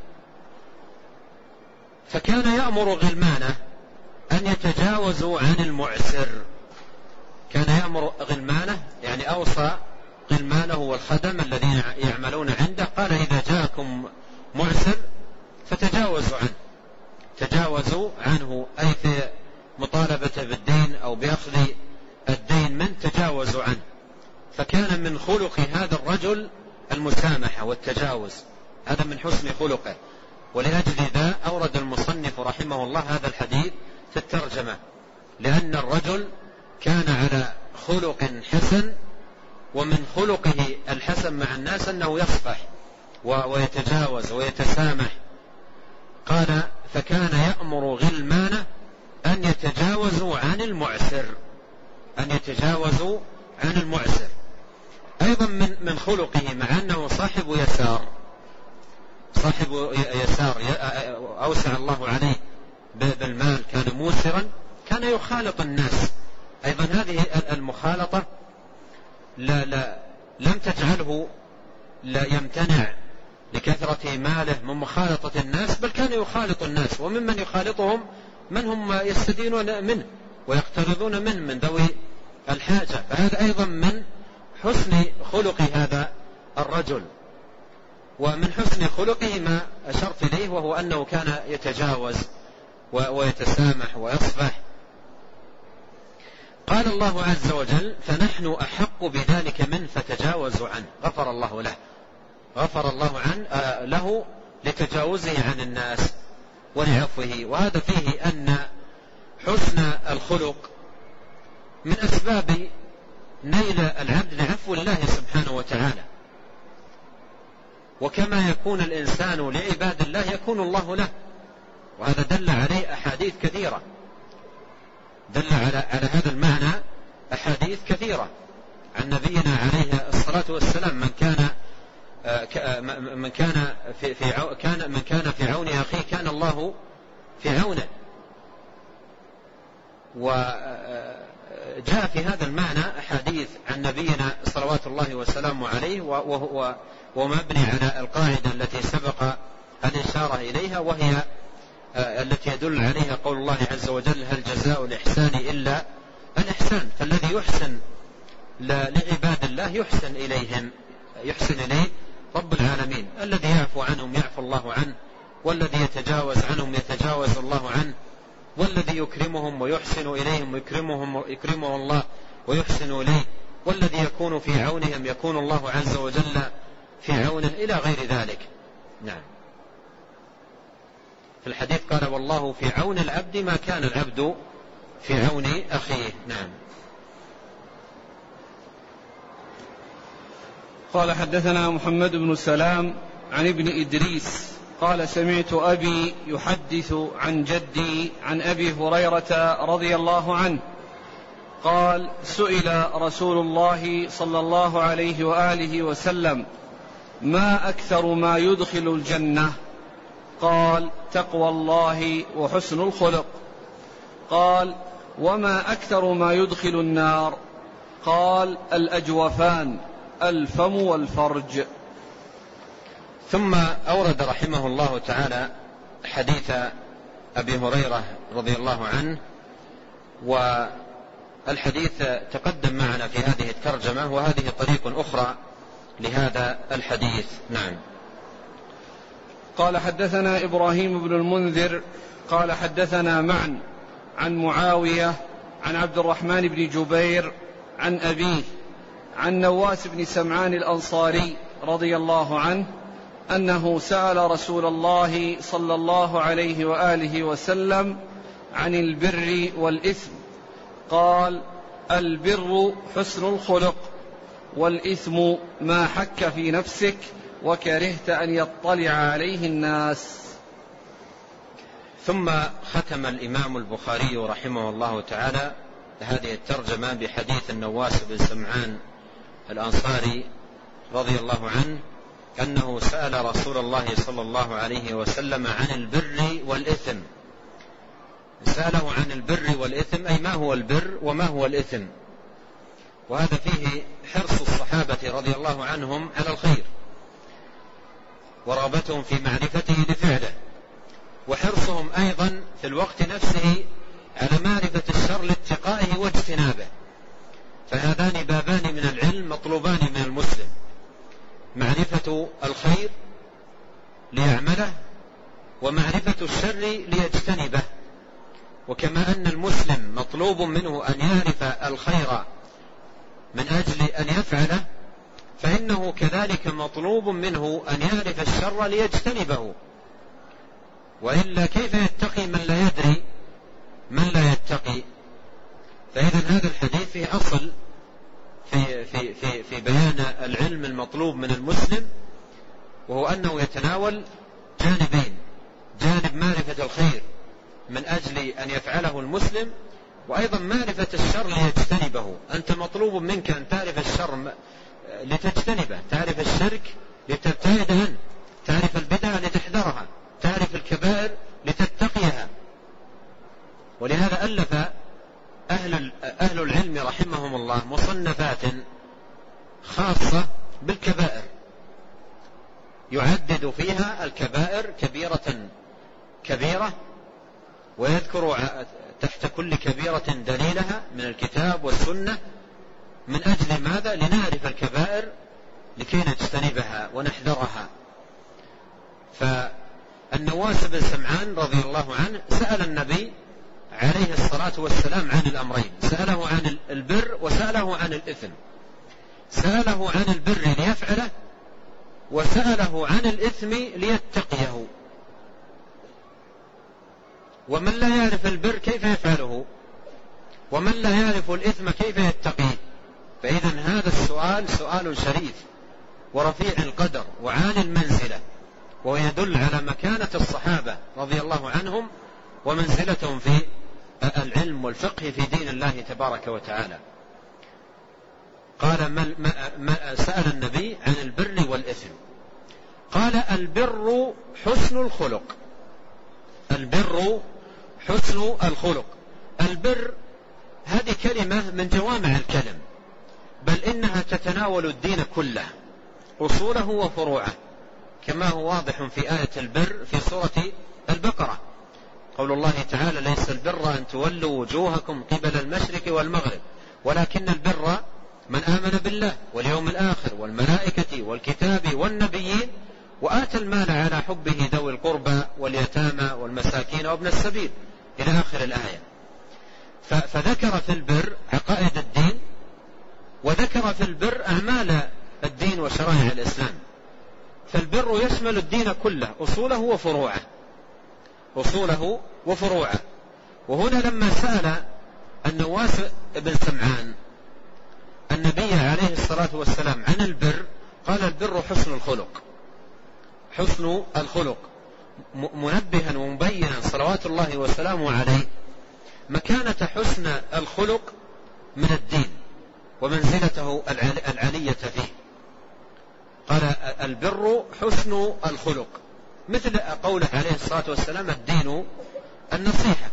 فكان يأمر غلمانه أن يتجاوزوا عن المعسر، كان يأمر غلمانه يعني أوصى غلمانه والخدم الذين يعملون عنده، قال: إذا جاءكم معسر فتجاوزوا عنه، تجاوزوا عنه أي في مطالبته بالدين أو بأخذ الدين من تجاوزوا عنه. فكان من خلق هذا الرجل المسامحة والتجاوز، هذا من حسن خلقه. ولأجل ذا أورد المصنف رحمه الله هذا الحديث في الترجمة، لأن الرجل كان على خلق حسن، ومن خلقه الحسن مع الناس أنه يصفح ويتجاوز ويتسامح. قال: فكان يأمر غلمانه أن يتجاوزوا عن المعسر، أن يتجاوزوا عن المعسر. أيضا من من خلقه مع أنه صاحب يسار، صاحب يسار أوسع الله عليه بالمال، كان موسرا، كان يخالط الناس. أيضا هذه المخالطة لا لا لم تجعله لا يمتنع لكثرة ماله من مخالطة الناس، بل كان يخالط الناس، وممن يخالطهم من هم يستدينون منه ويقترضون منه من ذوي الحاجة. فهذا أيضا من حسن خلق هذا الرجل. ومن حسن خلقه ما أشرت إليه، وهو أنه كان يتجاوز ويتسامح ويصفح. قال الله عز وجل: فنحن أحق بذلك منه فتجاوزوا عنه. غفر الله له، غفر الله عنه له لتجاوزه عن الناس. ولعفوه. وهذا فيه أن حسن الخلق من أسباب نيل العبد لعفو الله سبحانه وتعالى. وكما يكون الإنسان لعباد الله يكون الله له، وهذا دل عليه أحاديث كثيرة، دل على, على هذا المعنى أحاديث كثيرة عن نبينا عليه الصلاة والسلام: من كان من كان في, في كان من كان في عون أخيه كان الله في عونه. وجاء في هذا المعنى أحاديث عن نبينا صلوات الله وسلامه عليه، وهو ومبني على القاعدة التي سبق الإشارة إليها، وهي التي يدل عليها قول الله عز وجل: هل جزاء الإحسان إلا الإحسان. فالذي يحسن لعباد الله يحسن إليهم، يحسن إليه رب العالمين. الذي يعفو عنهم يعفو الله عنه، والذي يتجاوز عنهم يتجاوز الله عنه، والذي يكرمهم ويحسن إليهم يكرمهم يكرمه الله ويحسن إليه، والذي يكون في عونهم يكون الله عز وجل في عونه، إلى غير ذلك. نعم. في الحديث قال: والله في عون العبد ما كان العبد في عون أخيه. نعم. قال: حدثنا محمد بن سلام عن ابن إدريس قال: سمعت أبي يحدث عن جدي عن أبي هريرة رضي الله عنه قال: سئل رسول الله صلى الله عليه وآله وسلم: ما أكثر ما يدخل الجنة؟ قال: تقوى الله وحسن الخلق. قال: وما أكثر ما يدخل النار؟ قال: الأجوفان، الفم والفرج. ثم أورد رحمه الله تعالى حديث أبي هريرة رضي الله عنه، والحديث تقدم معنا في هذه الترجمة، وهذه طريق أخرى لهذا الحديث. نعم. قال: حدثنا إبراهيم بن المنذر قال: حدثنا معا عن معاوية عن عبد الرحمن بن جبير عن أبيه عن نواس بن سمعان الأنصاري رضي الله عنه أنه سأل رسول الله صلى الله عليه وآله وسلم عن البر والإثم. قال: البر حسن الخلق، والإثم ما حك في نفسك وكرهت أن يطلع عليه الناس. ثم ختم الإمام البخاري رحمه الله تعالى هذه الترجمة بحديث النواس بن سمعان الأنصاري رضي الله عنه أنه سأل رسول الله صلى الله عليه وسلم عن البر والإثم. سأله عن البر والإثم، أي ما هو البر وما هو الإثم. وهذا فيه حرص الصحابة رضي الله عنهم على الخير، ورغبتهم في معرفته لفعله، وحرصهم أيضا في الوقت نفسه على معرفة الشر لاتقائه واجتنابه. فهذان بابان من العلم مطلوبان من المسلم: معرفة الخير ليعمله، ومعرفة الشر ليجتنبه. وكما أن المسلم مطلوب منه أن يعرف الخير من أجل أن يفعله، فإنه كذلك مطلوب منه أن يعرف الشر ليجتنبه، وإلا كيف يتقي من لا يدري من لا يتقي؟ فإذا هذا الحديث فيه أصل في, في, في, في بيان العلم المطلوب من المسلم، وهو أنه يتناول جانبين: جانب معرفة الخير من أجل أن يفعله المسلم، وأيضا معرفة الشر ليجتنبه. أنت مطلوب منك أن تعرف الشر لتجتنبه، تعرف الشرك لتبتعد عنه، تعرف البدعة لتحذرها، تعرف الكبائر لتتقيها. ولهذا ألف أهل, أهل العلم رحمهم الله مصنفات خاصة بالكبائر، يعدد فيها الكبائر كبيرة كبيرة، ويذكر تحت كل كبيرة دليلها من الكتاب والسنة. من أجل ماذا؟ لنعرف الكبائر لكي نجتنبها ونحذرها. فالنواس بن سمعان رضي الله عنه سأل النبي عليه الصلاة والسلام عن الأمرين: سأله عن البر وسأله عن الإثم. سأله عن البر ليفعله، وسأله عن الإثم ليتقيه. ومن لا يعرف البر كيف يفعله؟ ومن لا يعرف الإثم كيف يتقيه؟ فإذا هذا السؤال سؤال شريف ورفيع القدر وعالي المنزلة، ويدل على مكانة الصحابة رضي الله عنهم ومنزلتهم في العلم والفقه في دين الله تبارك وتعالى. قال ما ما سأل النبي عن البر والإثم، قال البر حسن الخلق. البر حسن الخلق. البر هذه كلمة من جوامع الكلم، بل إنها تتناول الدين كله أصوله وفروعه، كما هو واضح في آية البر في سورة البقرة، قول الله تعالى ليس البر أن تولوا وجوهكم قبل المشرق والمغرب ولكن البر من آمن بالله واليوم الآخر والملائكة والكتاب والنبيين وآتى المال على حبه ذوي القربى واليتامى والمساكين وابن السبيل إلى آخر الآية. فذكر في البر عقائد الدين، وذكر في البر أعمال الدين وشرائع الإسلام. فالبر يشمل الدين كله أصوله وفروعه، أصوله وفروعه. وهنا لما سأل النواس بن سمعان النبي عليه الصلاة والسلام عن البر قال البر حسن الخلق. حسن الخلق، منبها ومبينا صلوات الله وسلامه عليه مكانة حسن الخلق من الدين ومنزلته العلية فيه. قال البر حسن الخلق، مثل قوله عليه الصلاة والسلام الدين النصيحة.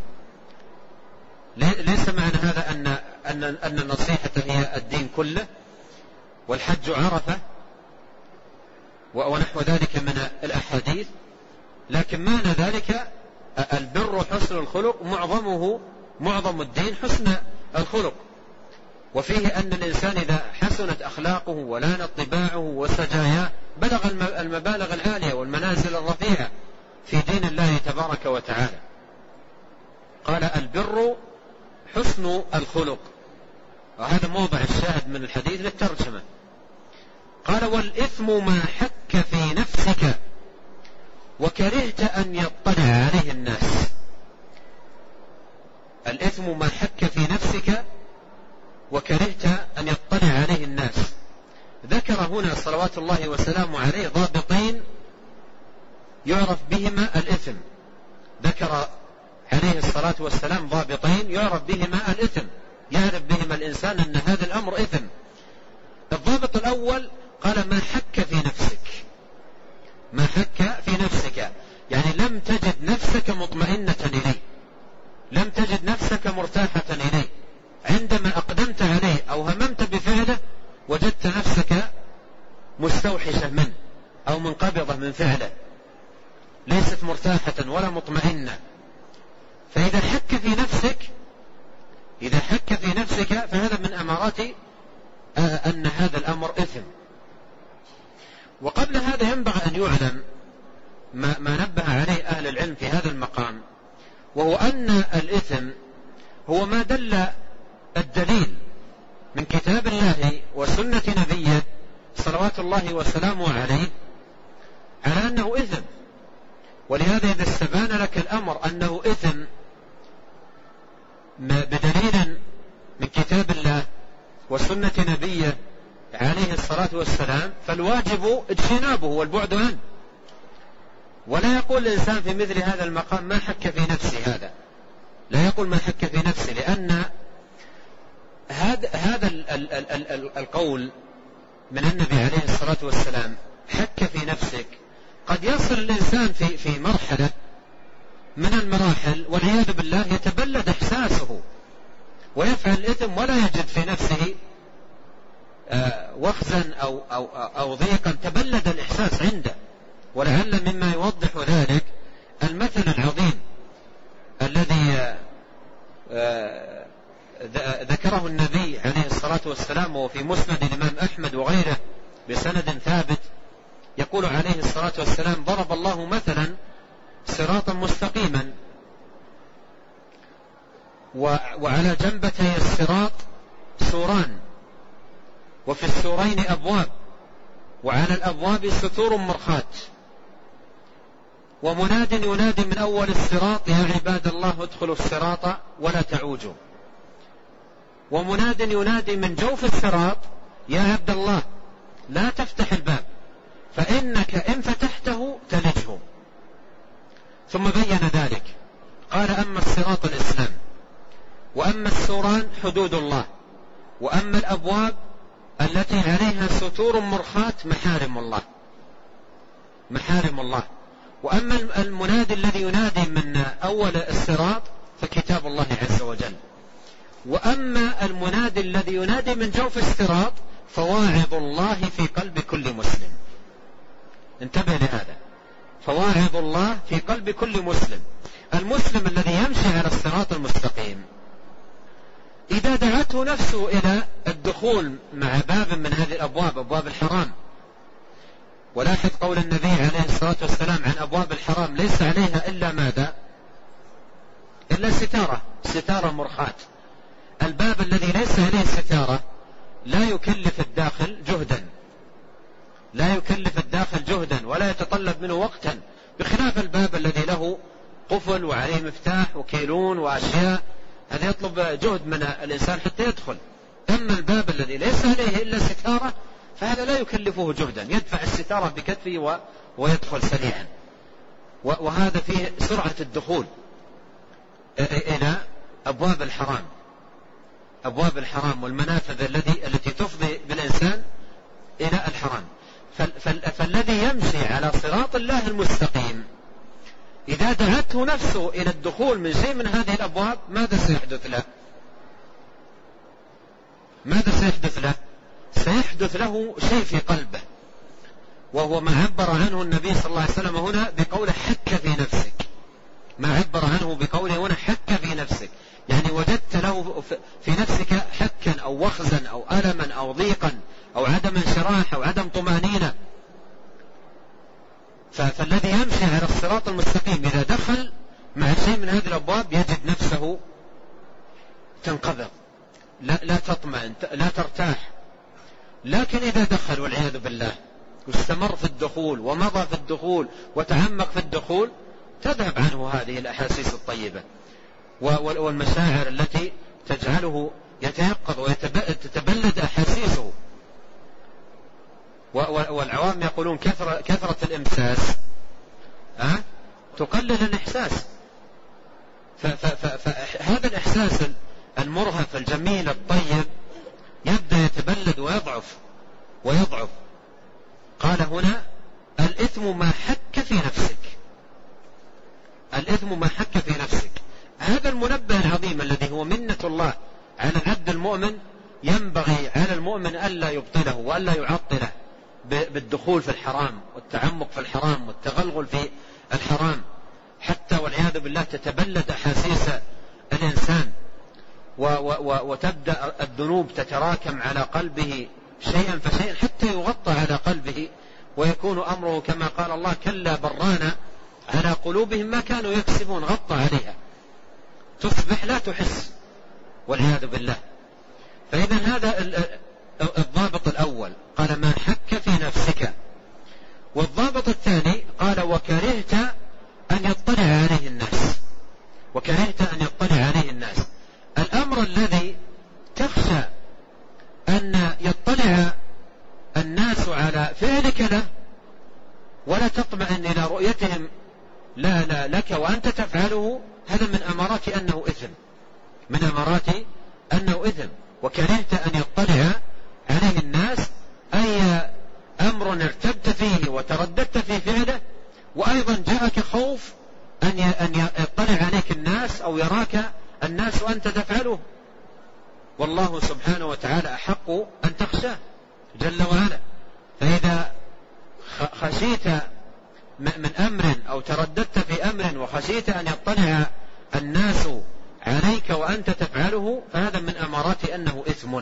ليس معنى هذا أن أن أن النصيحة هي الدين كله، والحج عرفة ونحو ذلك من الأحاديث، لكن معنى ذلك البر حسن الخلق، معظمه معظم الدين حسن الخلق، وفيه أن الإنسان إذا حسنت أخلاقه ولانت طباعه وسجاياه بلغ المبالغ العالية والمنازل الرفيعة في دين الله تبارك وتعالى. قال البر حسن الخلق، وهذا موضع الشاهد من الحديث للترجمة. قال والإثم ما حك في نفسك وكرهت أن يطلع عليه الناس. الإثم ما حك في نفسك وكرهت أن يطلع عليه الناس. ذكر هنا صلوات الله وسلامه عليه ضابطين يعرف بهما الإثم. ذكر عليه الصلاة والسلام ضابطين يعرف بهما الإثم، يعرف بهما الإنسان أن هذا الأمر إثم. الضابط الأول قال ما حك في نفسك. ما حك في نفسك يعني لم تجد نفسك مطمئنة إليه، لم تجد نفسك مرتاحة إليه، عندما أقدمت عليه أو هممت بفعله وجدت نفسك مستوحشة منه أو منقبضة من فعله، ليست مرتاحة ولا مطمئنة. فإذا حك في نفسك إذا حك في نفسك فهذا من أمارات أن هذا الأمر إثم. وقبل هذا ينبغي أن يعلم ما, ما نبه عليه أهل العلم في هذا المقام، وهو أن الإثم هو ما دل الدليل من كتاب الله وسنة نبيه صلوات الله وسلامه عليه على أنه إثم. ولهذا إذا استبان لك الأمر أنه إثم بدليل من كتاب الله وسنة نبيه عليه الصلاة والسلام فالواجب اجتنابه والبعد عنه. ولا يقول الإنسان في مثل هذا المقام ما حك في نفسي، هذا لا يقول ما حك في نفسي، لأن هذا هذا القول من النبي عليه الصلاة والسلام حك في نفسك قد يصل الإنسان في في مرحلة من المراحل والعياذ بالله يتبلد إحساسه ويفعل الإثم ولا يجد في نفسه وخزا أو, أو, أو ضيقا، تبلد الإحساس عنده. ولعل مما يوضح ذلك المثل العظيم الذي ذكره النبي عليه الصلاة والسلام وفي مسند الإمام أحمد وغيره بسند ثابت، يقول عليه الصلاة والسلام ضرب الله مثلا صراطا مستقيما وعلى جنبتي الصراط سوران وفي السورين أبواب وعلى الأبواب ستور مرخاة ومناد ينادي من أول الصراط يا عباد الله ادخلوا الصراط ولا تعوجوا، ومناد ينادي من جوف الصراط يا عبد الله لا تفتح الباب فإنك إن فتحته تلجه. ثم بين ذلك قال أما الصراط الإسلام، وأما السوران حدود الله، وأما الأبواب التي عليها ستور مرخاة محارم الله محارم الله وأما المنادي الذي ينادي من أول الصراط فكتاب الله عز وجل، وأما المنادي الذي ينادي من جوف الصراط فواعظ الله في قلب كل مسلم. انتبه لهذا، فواعظ الله في قلب كل مسلم. المسلم الذي يمشي على الصراط المستقيم إذا دعته نفسه إلى الدخول مع باب من هذه الأبواب، أبواب الحرام، ولاحظ قول النبي عليه الصلاة والسلام عن أبواب الحرام ليس عليها إلا ماذا؟ إلا ستارة، ستارة مرخاة. الباب الذي ليس عليه ستارة لا يكلف الداخل جهدا لا يكلف الداخل جهدا ولا يتطلب منه وقتا، بخلاف الباب الذي له قفل وعليه مفتاح وكيلون وأشياء، هذا يطلب جهد من الإنسان حتى يدخل. أما الباب الذي ليس عليه إلا ستارة فهذا لا يكلفه جهدا، يدفع الستارة بكتفه ويدخل سريعا، وهذا فيه سرعة الدخول إلى أبواب الحرام أبواب الحرام والمنافذ التي التي تفضي بالإنسان إلى الحرام. فالذي يمشي على صراط الله المستقيم إذا دعته نفسه إلى الدخول من شيء من هذه الأبواب ماذا سيحدث له؟ ماذا سيحدث له؟ سيحدث له شيء في قلبه، وهو ما عبر عنه النبي صلى الله عليه وسلم هنا بقوله حك في نفسك. ما عبر عنه بقوله هنا حك في نفسك، يعني وجدت له في نفسك حكا أو وخزا أو ألما أو ضيقا أو عدم انشراح أو عدم طمأنينة. فالذي يمشي على الصراط المستقيم إذا دخل مع شيء من هذه الأبواب يجد نفسه تنقبض، لا, لا تطمئن، لا ترتاح. لكن إذا دخل والعياذ بالله واستمر في الدخول ومضى في الدخول وتعمق في الدخول تذهب عنه هذه الأحاسيس الطيبة والمشاعر التي تجعله يتيقظ وتتبلد أحاسيسه. والعوام يقولون كثرة, كثرة الإمساس أه؟ تقلل الإحساس. فهذا الإحساس المرهف الجميل الطيب يبدأ يتبلد ويضعف ويضعف. قال هنا الإثم ما حك في نفسك، الإثم ما حك في نفسك. هذا المنبه العظيم الذي هو منة الله على العبد المؤمن ينبغي على المؤمن ألا يبطله وألا يعطله بالدخول في الحرام والتعمق في الحرام والتغلغل في الحرام، حتى والعياذ بالله تتبلد أحاسيس الإنسان وتبدأ الذنوب تتراكم على قلبه شيئا فشيئا حتى يغطى على قلبه، ويكون أمره كما قال الله كلا بران على قلوبهم ما كانوا يكسبون، غطى عليها تصبح لا تحس والعياذ بالله. فإذا هذا الضابط الأول قال ما حك في نفسك. والضابط الثاني قال وكرهت أن يطلع عليه الناس، وكرهت أن يطلع عليه الناس. الأمر الذي تخشى أن يطلع الناس على فعلك له ولا تطمئن إلى رؤيتهم لا لا لك وأنت تفعله، هذا من أمارات أنه إثم، من أمارات أنه إثم. وكرهت أن يطلع عليه الناس أي أمر ارتبت فيه وترددت في فعله، وأيضا جاءك خوف أن يطلع عليك الناس أو يراك الناس وأنت تفعله. والله سبحانه وتعالى أحق أن تخشاه جل وعلا. فإذا خشيت من أمر أو ترددت في أمر وخشيت أن يطلع الناس عليك وأنت تفعله فهذا من أمارات أنه إثم.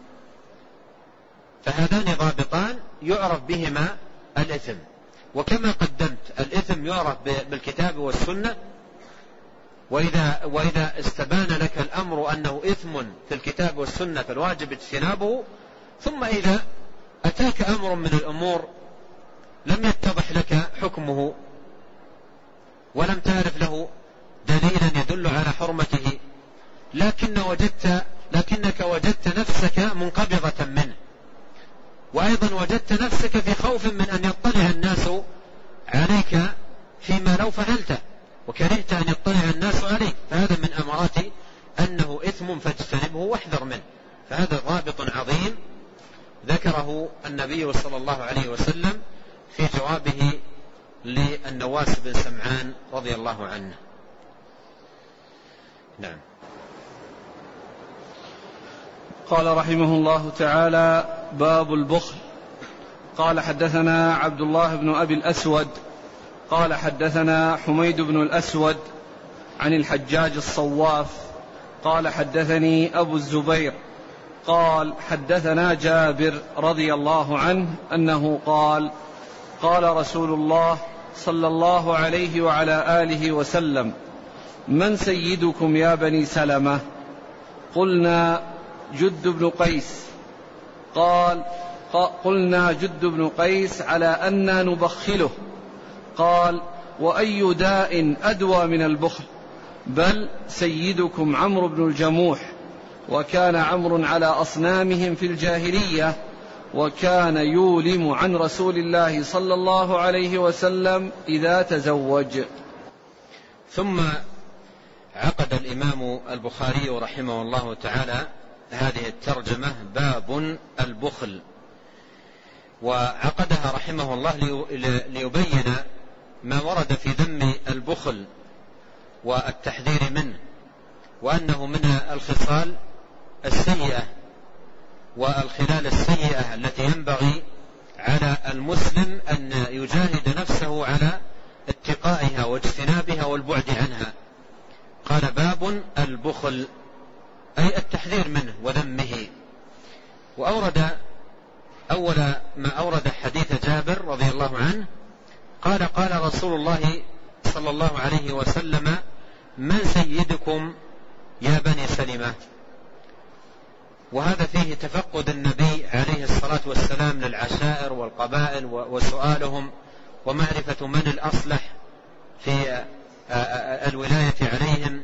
فهذان ضابطان يعرف بهما الإثم. وكما قدمت الإثم يعرف بالكتاب والسنة، وإذا, وإذا استبان لك الأمر أنه إثم في الكتاب والسنة فالواجب اجتنابه. ثم إذا أتاك أمر من الأمور لم يتضح لك حكمه ولم تعرف له دليلا يدل على حرمته، لكن وجدت لكنك وجدت نفسك منقبضة منه، وأيضا وجدت نفسك في خوف من أن يطلع الناس عليك فيما لو فعلته، وكرهت أن يطلع الناس عليك، فهذا من أمارات أنه إثم فاجتنبه واحذر منه. فهذا ضابط عظيم ذكره النبي صلى الله عليه وسلم في جوابه للنواس بن سمعان رضي الله عنه. نعم. قال رحمه الله تعالى: باب البخل. قال: حدثنا عبد الله بن أبي الأسود قال حدثنا حميد بن الأسود عن الحجاج الصواف قال حدثني أبو الزبير قال حدثنا جابر رضي الله عنه أنه قال: قال رسول الله صلى الله عليه وعلى آله وسلم: من سيدكم يا بني سلمة؟ قلنا: جد بن قيس. قال: قلنا: جد بن قيس على أننا نبخله. قال: وأي داء أدوى من البخل؟ بل سيدكم عمرو بن الجموح، وكان عمرو على أصنامهم في الجاهلية، وكان يولم عن رسول الله صلى الله عليه وسلم إذا تزوج. ثم عقد الإمام البخاري رحمه الله تعالى هذه الترجمة: باب البخل، وعقدها رحمه الله ليبين ما ورد في ذم البخل والتحذير منه، وأنه من الخصال السيئة والخلال السيئة التي ينبغي على المسلم أن يجاهد نفسه على اتقائها واجتنابها والبعد عنها. قال: باب البخل، أي التحذير منه وذمه. وأورد أول ما أورد حديث جابر رضي الله عنه قال: قال رسول الله صلى الله عليه وسلم: من سيدكم يا بني سلمة؟ وهذا فيه تفقد النبي عليه الصلاة والسلام للعشائر والقبائل وسؤالهم ومعرفة من الأصلح في الولاية عليهم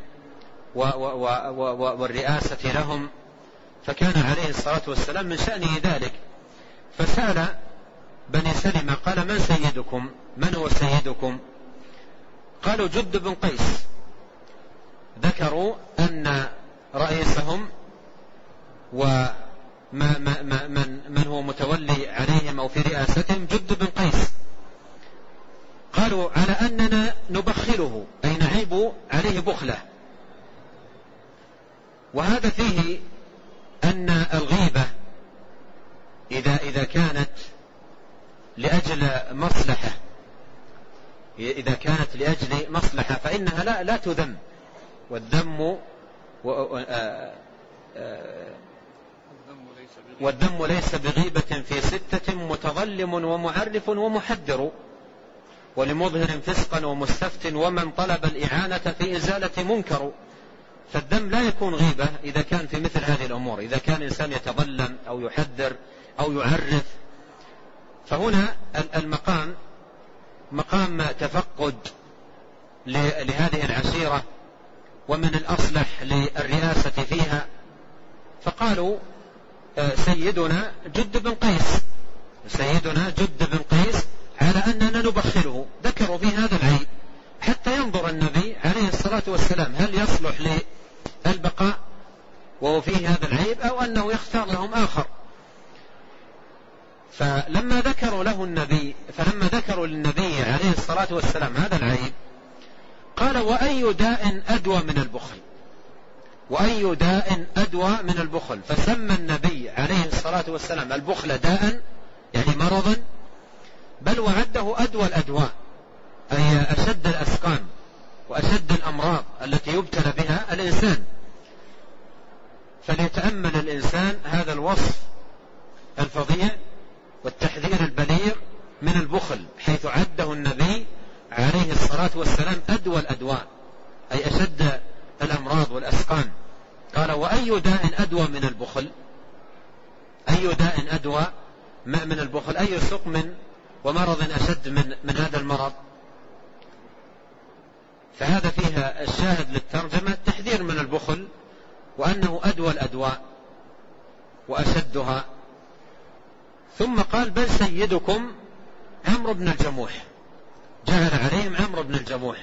والرئاسة لهم، فكان عليه الصلاة والسلام من شأنه ذلك، فسأل بني سلمة قال: من سيدكم؟ من هو سيدكم؟ قالوا: جد بن قيس. ذكروا أن رئيسهم ومن من هو متولي عليهم أو في رئاستهم جد بن قيس. قالوا: على أننا نبخله، أي نعيب عليه بخله. وهذا فيه أن الغيبة إذا إذا كانت لأجل مصلحة إذا كانت لأجل مصلحة فإنها لا لا تذم. والذم والذم ليس بغيبة في ستة: متظلم ومعرف ومحذر، ولمظهر فسقا ومستفت، ومن طلب الإعانة في إزالة منكر. فالذم لا يكون غيبة إذا كان في مثل هذه الأمور، إذا كان الإنسان يتظلم أو يحذر أو يعرف. فهنا المقام مقام تفقد لهذه العشيرة ومن الأصلح للرئاسة فيها، فقالوا: سيدنا جد بن قيس، سيدنا جد بن قيس على أننا نبخله. ذكروا في هذا العيب حتى ينظر النبي عليه الصلاة والسلام هل يصلح للبقاء وهو فيه هذا العيب أو أنه يختار لهم آخر. فلما ذكروا له النبي فلما ذكروا للنبي عليه الصلاة والسلام هذا العيب قال: وأي داء أدوى من البخل؟ وأي داء أدوى من البخل؟ فسمى النبي عليه الصلاة والسلام البخل داء، يعني مرضا، بل وعده أدوى الأدواء، أي أشد الأسقام وأشد الأمراض التي يبتلى بها الإنسان. فليتأمل الإنسان هذا الوصف الفظيع والتحذير البليغ من البخل، حيث عده النبي عليه الصلاة والسلام أدوى الأدواء، أي أشد الأمراض والأسقام. قال: وأي داء أدوى من البخل؟ أي داء أدوى من البخل؟ أي سقم ومرض أشد من, من هذا المرض؟ فهذا فيها الشاهد للترجمة التحذير من البخل، وأنه أدوى الأدواء وأشدها. ثم قال بل سيدكم عمرو بن الجموح، جعل عليهم عمرو بن الجموح.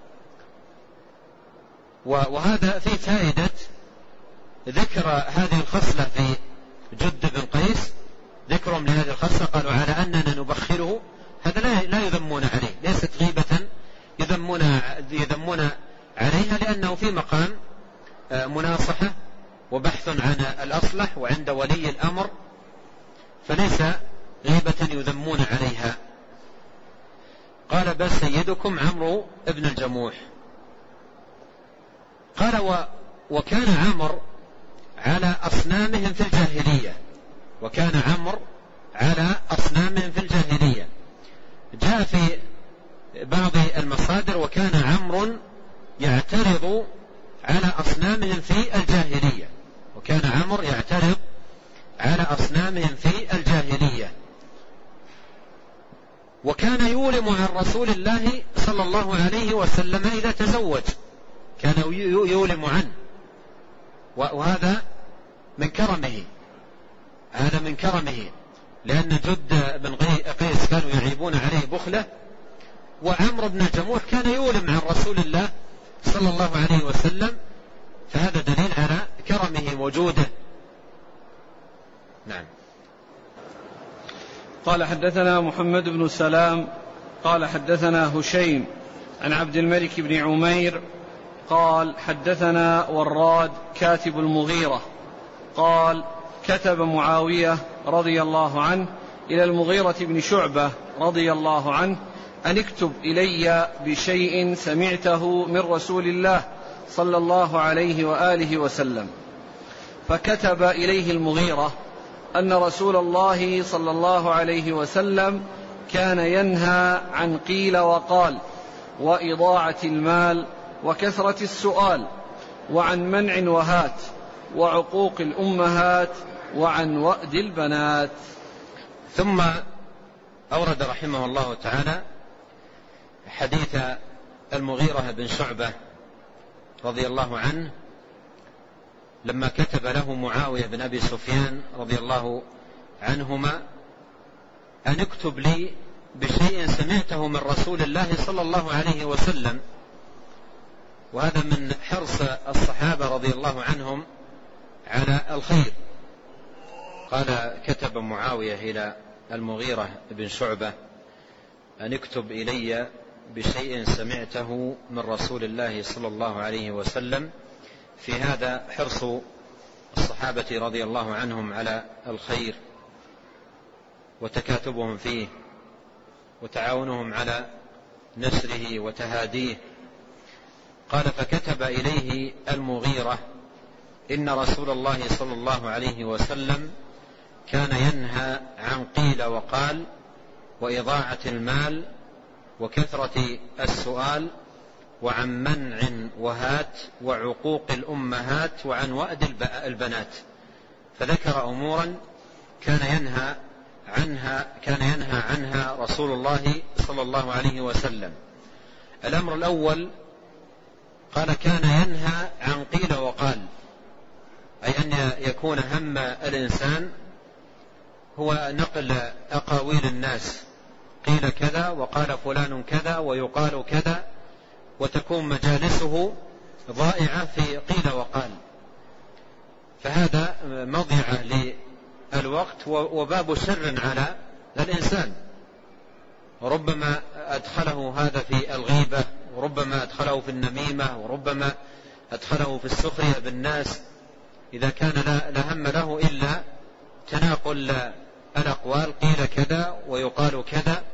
وهذا في فائدة ذكر هذه الخصلة في جد بن قيس، ذكرهم لهذه الخصلة قالوا على أننا نبخله، هذا لا يذمون عليه، ليست غيبة يذمون, يذمون عليها، لأنه في مقام مناصحة وبحث عن الأصلح وعند ولي الأمر، فليس غيبة يذمون عليها. قال بل سيدكم عمرو بن الجموح. قال و وكان عمرو على أصنامهم في الجاهلية، وكان عمرو على أصنامهم في الجاهلية. جاء في بعض المصادر وكان عمرو يعترض على أصنامهم في الجاهلية، وكان عمرو يعترض على أصنامهم في الجاهلية. وكان يولم عن رسول الله صلى الله عليه وسلم إذا تزوج، كان يولم عنه، وهذا من كرمه، هذا من كرمه، لأن جد بن قيس كانوا يعيبون عليه بخله، وعمرو بن الجموح كان يولم عن رسول الله صلى الله عليه وسلم، فهذا دليل على كرمه وجوده. نعم. قال حدثنا محمد بن سلام قال حدثنا هشيم عن عبد الملك بن عمير قال حدثنا وراد كاتب المغيرة قال كتب معاوية رضي الله عنه إلى المغيرة بن شعبة رضي الله عنه أن اكتب إلي بشيء سمعته من رسول الله صلى الله عليه وآله وسلم. فكتب إليه المغيرة أن رسول الله صلى الله عليه وسلم كان ينهى عن قيل وقال وإضاعة المال وكثرة السؤال وعن منع وهات وعقوق الأمهات وعن وأد البنات. ثم أورد رحمه الله تعالى حديث المغيرة بن شعبة رضي الله عنه لما كتب له معاوية بن أبي سفيان رضي الله عنهما أن اكتب لي بشيء سمعته من رسول الله صلى الله عليه وسلم. وهذا من حرص الصحابة رضي الله عنهم على الخير. قال كتب معاوية إلى المغيرة بن شعبة أن اكتب إلي بشيء سمعته من رسول الله صلى الله عليه وسلم. في هذا حرص الصحابة رضي الله عنهم على الخير وتكاتبهم فيه وتعاونهم على نشره وتهاديه. قال فكتب إليه المغيرة إن رسول الله صلى الله عليه وسلم كان ينهى عن قيل وقال وإضاعة المال وكثرة السؤال وعن منع وهات وعقوق الأمهات وعن وأد البنات. فذكر أمورا كان ينهى عنها كان ينهى عنها رسول الله صلى الله عليه وسلم. الأمر الأول قال كان ينهى عن قيل وقال، أي أن يكون هم الإنسان هو نقل أقاويل الناس، قيل كذا وقال فلان كذا ويقال كذا، وتكون مجالسه ضائعة في قيل وقال، فهذا مضيعة للوقت وباب شر على الإنسان. وربما أدخله هذا في الغيبة، وربما أدخله في النميمة، وربما أدخله في السخرية بالناس، إذا كان لا هم له إلا تناقل الأقوال، قيل كذا ويقال كذا.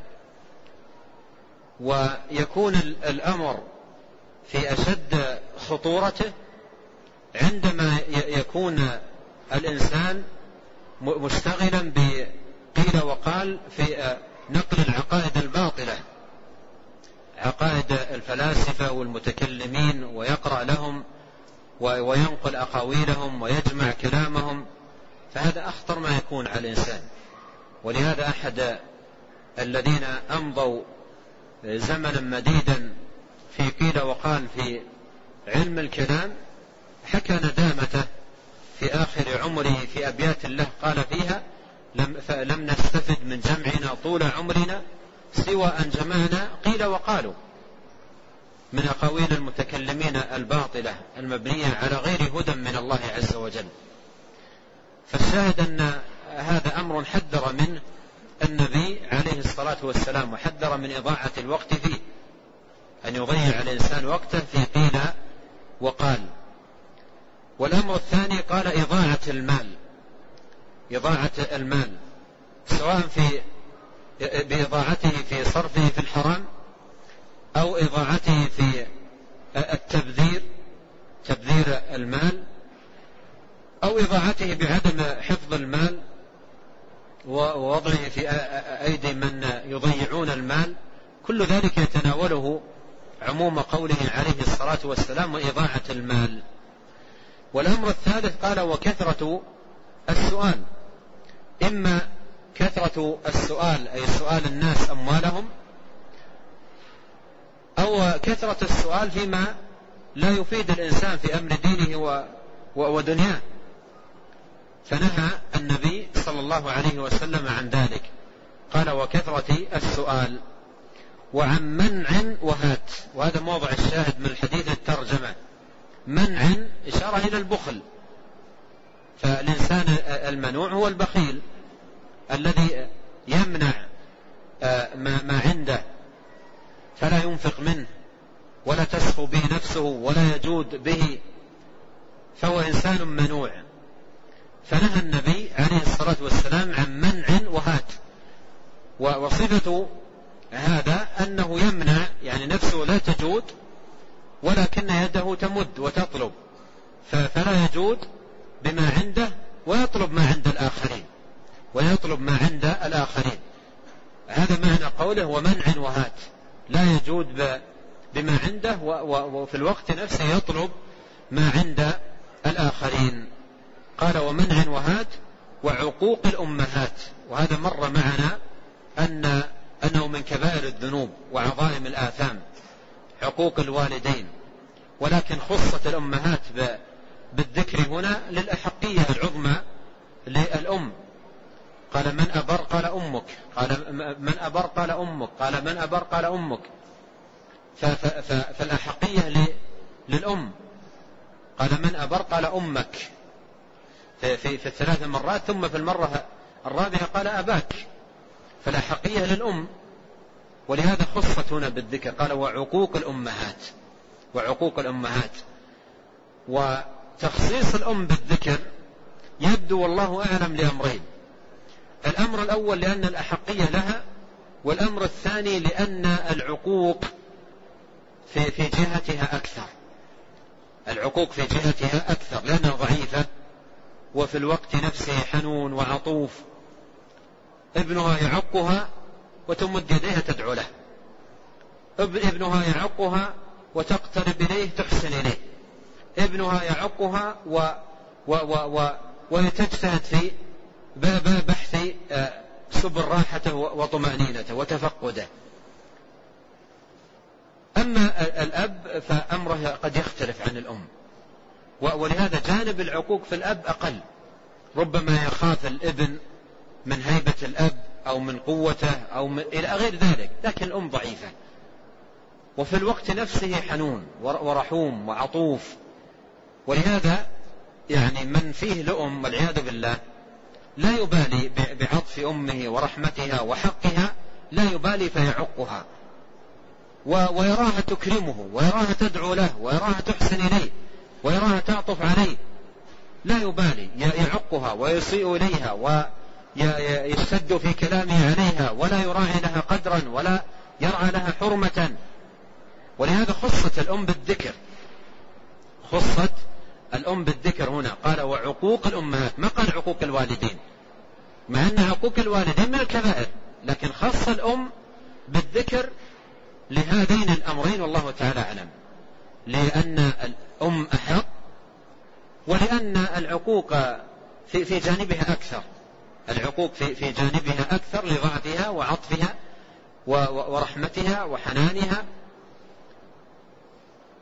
ويكون الأمر في أشد خطورته عندما يكون الإنسان مشتغلا بقيل وقال في نقل العقائد الباطلة، عقائد الفلاسفة والمتكلمين، ويقرأ لهم وينقل أقاويلهم ويجمع كلامهم، فهذا أخطر ما يكون على الإنسان. ولهذا أحد الذين أمضوا زمنا مديدا في قيل وقال في علم الكلام حكى ندامته في آخر عمره في أبيات له قال فيها: لم, فلم نستفد من جمعنا طول عمرنا سوى أن جمعنا قيل وقالوا، من أقاويل المتكلمين الباطلة المبنية على غير هدى من الله عز وجل. فالشاهد أن هذا أمر حذر منه النبي عليه الصلاة والسلام، وحذر من إضاعة الوقت فيه، أن يضيع الإنسان وقته في قيل وقال. والأمر الثاني قال إضاعة المال، إضاعة المال سواء في بإضاعته في صرفه في الحرام أو إضاعته في التبذير تبذير المال، أو إضاعته بعدم حفظ المال ووضعه في أيدي من يضيعون المال. كل ذلك يتناوله عموم قوله عليه الصلاة والسلام: وإضاعة المال. والأمر الثالث قال: وكثرة السؤال، إما كثرة السؤال أي سؤال الناس أموالهم، أو كثرة السؤال فيما لا يفيد الإنسان في أمر دينه ودنياه، فنهى النبي صلى الله عليه وسلم عن ذلك. قال: وكثرة السؤال، وعن منع وهات. وهذا موضع الشاهد من الحديث الترجمة. منع إشارة إلى البخل، فالإنسان المنوع هو البخيل الذي يمنع ما عنده فلا ينفق منه ولا تسخو به نفسه ولا يجود به، فهو إنسان منوع. فنهى النبي عليه الصلاة والسلام عن منع وهات. وصفة هذا أنه يمنع، يعني نفسه لا تجود ولكن يده تمد وتطلب، فلا يجود بما عنده ويطلب ما عند الآخرين ويطلب ما عند الآخرين. هذا معنى قوله: ومنع وهات، لا يجود بما عنده وفي الوقت نفسه يطلب ما عند الآخرين. قال: ومنع وهات، وعقوق الأمهات. وهذا مر معنا أن أنه من كبائر الذنوب وعظائم الآثام عقوق الوالدين، ولكن خصت الأمهات بالذكر هنا للأحقية العظمى للأم. قال: من أبر؟ قال: أمك. قال: من أبر؟ قال: أمك. قال: من أبر؟ قال: أمك. فالأحقية للأم. قال: من أبر؟ قال: أمك في, في, في الثلاث مرات، ثم في المرة الرابعة قال: أباك. فالأحقية للأم، ولهذا خصت هنا بالذكر. قال: وعقوق الأمهات. وعقوق الأمهات. وتخصيص الأم بالذكر يبدو والله أعلم لأمرين: الأمر الأول لأن الأحقية لها، والأمر الثاني لأن العقوق في, في جهتها أكثر. العقوق في جهتها أكثر لأنها ضعيفة، وفي الوقت نفسه حنون وعطوف. ابنها يعقها وتمد يديها تدعو له، ابنها يعقها وتقترب إليه تحسن إليه، ابنها يعقها و و و و وتجتهد في بحث سبل راحته وطمأنينته وتفقده. أما الأب فأمره قد يختلف عن الأم، ولهذا جانب العقوق في الأب أقل. ربما يخاف الابن من هيبة الأب أو من قوته أو من إلى غير ذلك، لكن الأم ضعيفة، وفي الوقت نفسه حنون ورحوم وعطوف. ولهذا يعني من فيه لأم والعياذ بالله لا يبالي بعطف أمه ورحمتها وحقها، لا يبالي فيعقها ويراها تكرمه ويراها تدعو له ويراها تحسن إليه ويراها تعطف عليه، لا يبالي، يعقها ويسيء إليها ويشتد في كلامه عليها ولا يراعي لها قدرا ولا يرعى لها حرمة. ولهذا خصت الأم بالذكر، خصت الأم بالذكر هنا. قال: وعقوق الأمهات، ما قال عقوق الوالدين، مع أن عقوق الوالدين من الكبائر، لكن خص الأم بالذكر لهذين الأمرين والله تعالى أعلم، لأن الأم أحق، ولأن العقوق في, في جانبها أكثر، العقوق في, في جانبها أكثر لضعفها وعطفها ورحمتها وحنانها.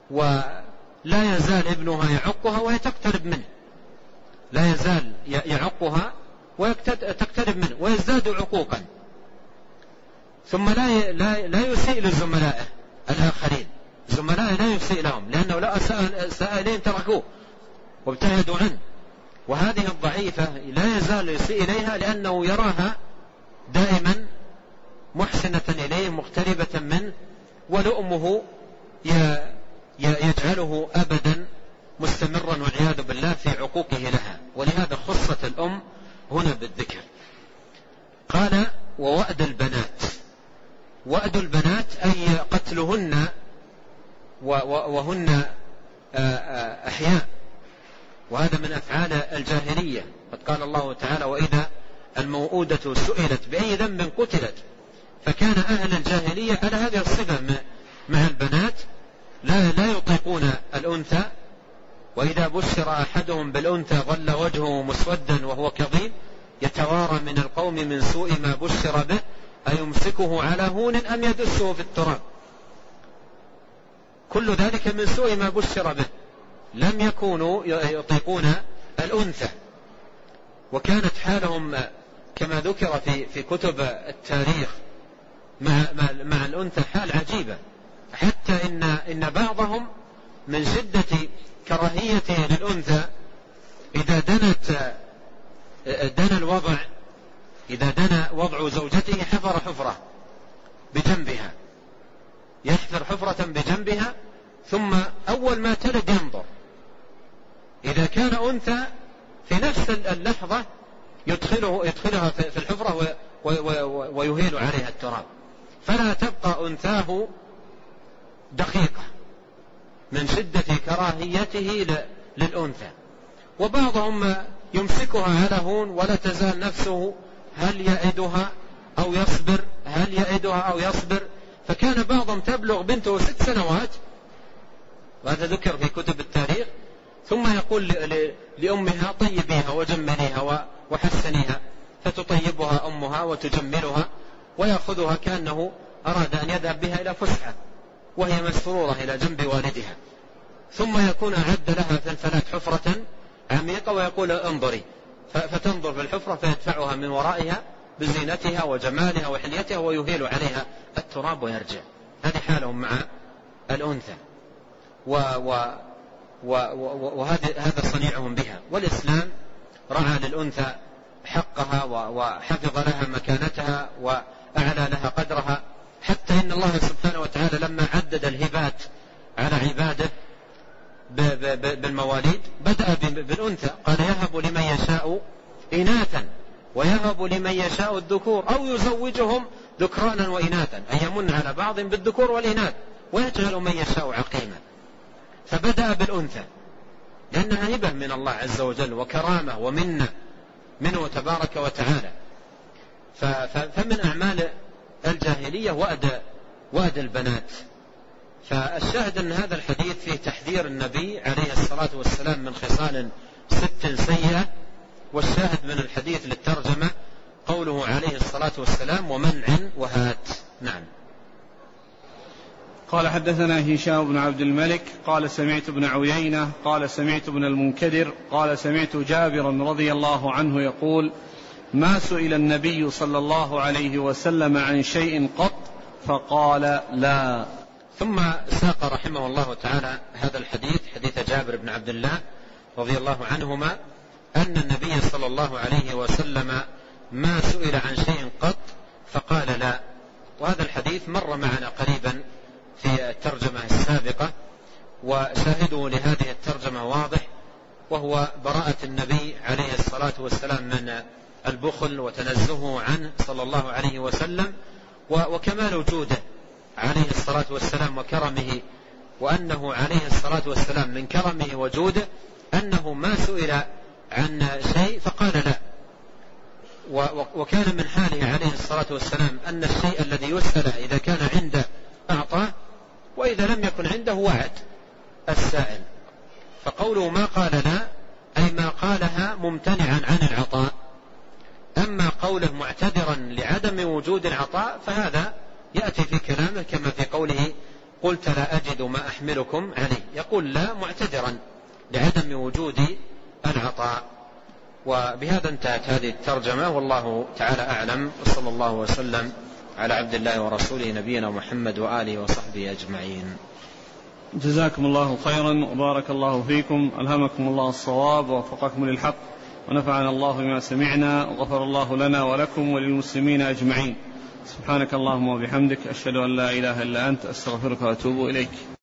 ولا يزال ابنها يعقها وهي تقترب منه، لا يزال يعقها وتقترب منه ويزداد عقوقا. ثم لا لا يسيء لزملائه الآخرين، زملائه لا يسيء لهم، لأنه لا أساء إليهم تركوه وابتعدوا عنه. وهذه الضعيفة لا يزال يسيء إليها لأنه يراها دائما محسنة إليه مقتربة منه، ولؤمه يجعله أبدا مستمرا والعياذ بالله في عقوقه لها. ولهذا خصت الأم هنا بالذكر. قال ووأد البنات، وأد البنات أي قتلهن وهن أحياء، وهذا من أفعال الجاهلية. قد قال الله تعالى وإذا الموءودة سئلت بأي ذنب قتلت. فكان أهل الجاهلية على هذه الصفة مع البنات، لا لا يطيقون الأنثى، وإذا بشر أحدهم بالأنثى ظل وجهه مسودا وهو كظيم يتوارى من القوم من سوء ما بشر به أيمسكه على هون أم يدسه في التراب. كل ذلك من سوء ما بشر به، لم يكونوا يطيقون الأنثى. وكانت حالهم كما ذكر في في كتب التاريخ مع مع الأنثى حال عجيبة، حتى إن إن بعضهم من شدة كراهيته للأنثى إذا دنت دنا الوضع إذا دنا وضع زوجته حفر حفرة بجنبها، يحفر حفرة بجنبها، ثم أول ما تلد ينظر، إذا كان أنثى في نفس اللحظة يدخله يدخلها في الحفرة ويهيل عليها التراب، فلا تبقى أنثاه دقيقة من شدة كراهيته للأنثى. وبعضهم يمسكها على هون ولا تزال نفسه هل يعدها أو يصبر هل يعدها أو يصبر. فكان بعضهم تبلغ بنته ست سنوات، وهذا ذكر في كتب التاريخ، ثم يقول لأمها طيبيها وجمليها وحسنيها، فتطيبها أمها وتجملها ويأخذها كأنه أراد أن يذهب بها إلى فسحة وهي مسرورة إلى جنب والدها، ثم يكون أعد لها في الفلاة حفرة عميقة ويقول انظري، فتنظر في الحفرة فيدفعها من ورائها بزينتها وجمالها وحليتها ويهيل عليها التراب ويرجع. هذه حالهم مع الأنثى، وهذا صنيعهم بها. والإسلام رعى للأنثى حقها وحفظ لها مكانتها وأعلى لها قدرها، حتى إن الله سبحانه وتعالى لما عدد الهبات على عباده بالمواليد بدأ بالأنثى، قال يهب لمن يشاء إناثا ويهب لمن يشاء الذكور أو يزوجهم ذكرانا وإناثا، أي يمن على بعض بالذكور والإناث ويجعل من يشاء عقيما. فبدأ بالأنثى لأنها هبة من الله عز وجل وكرامة ومنة منه تبارك وتعالى. فمن أعمال الجاهلية وأد وأد البنات. فالشاهد أن هذا الحديث فيه تحذير النبي عليه الصلاة والسلام من خصال ست سيئة. والشاهد من الحديث للترجمة قوله عليه الصلاة والسلام ومنع وهات. نعم. قال حدثنا هشام بن عبد الملك قال سمعت ابن عيينة قال سمعت ابن المنكدر قال سمعت جابرا رضي الله عنه يقول ما سئل النبي صلى الله عليه وسلم عن شيء قط فقال لا. ثم ساق رحمه الله تعالى هذا الحديث، حديث جابر بن عبد الله رضي الله عنهما أن النبي صلى الله عليه وسلم ما سئل عن شيء قط فقال لا. وهذا الحديث مر معنا قريبا في الترجمة السابقة، وشاهده لهذه الترجمة واضح، وهو براءة النبي عليه الصلاة والسلام من البخل وتنزهه عنه صلى الله عليه وسلم، وكمال وجوده عليه الصلاة والسلام وكرمه، وأنه عليه الصلاة والسلام من كرمه وجوده أنه ما سئل عن شيء فقال لا. وكان من حاله عليه الصلاة والسلام أن الشيء الذي يسأل إذا كان عنده أعطاه، وإذا لم يكن عنده وعد السائل. فقوله ما قال لا أي ما قالها ممتنعا عن العطاء. أما قوله معتذرا لعدم وجود العطاء فهذا يأتي في كلامه كما في قوله قلت لا أجد ما أحملكم عليه، يقول لا معتذرا لعدم وجود العطاء. وبهذا انتهت هذه الترجمة، والله تعالى أعلم، وصلى الله وسلم على عبد الله ورسوله نبينا محمد وآله وصحبه أجمعين. جزاكم الله خيرا وبارك الله فيكم، ألهمكم الله الصواب ووفقكم للحق، ونفعنا الله بما سمعنا، وغفر الله لنا ولكم وللمسلمين أجمعين. سبحانك اللهم وبحمدك، أشهد أن لا إله إلا أنت، أستغفرك وأتوب إليك.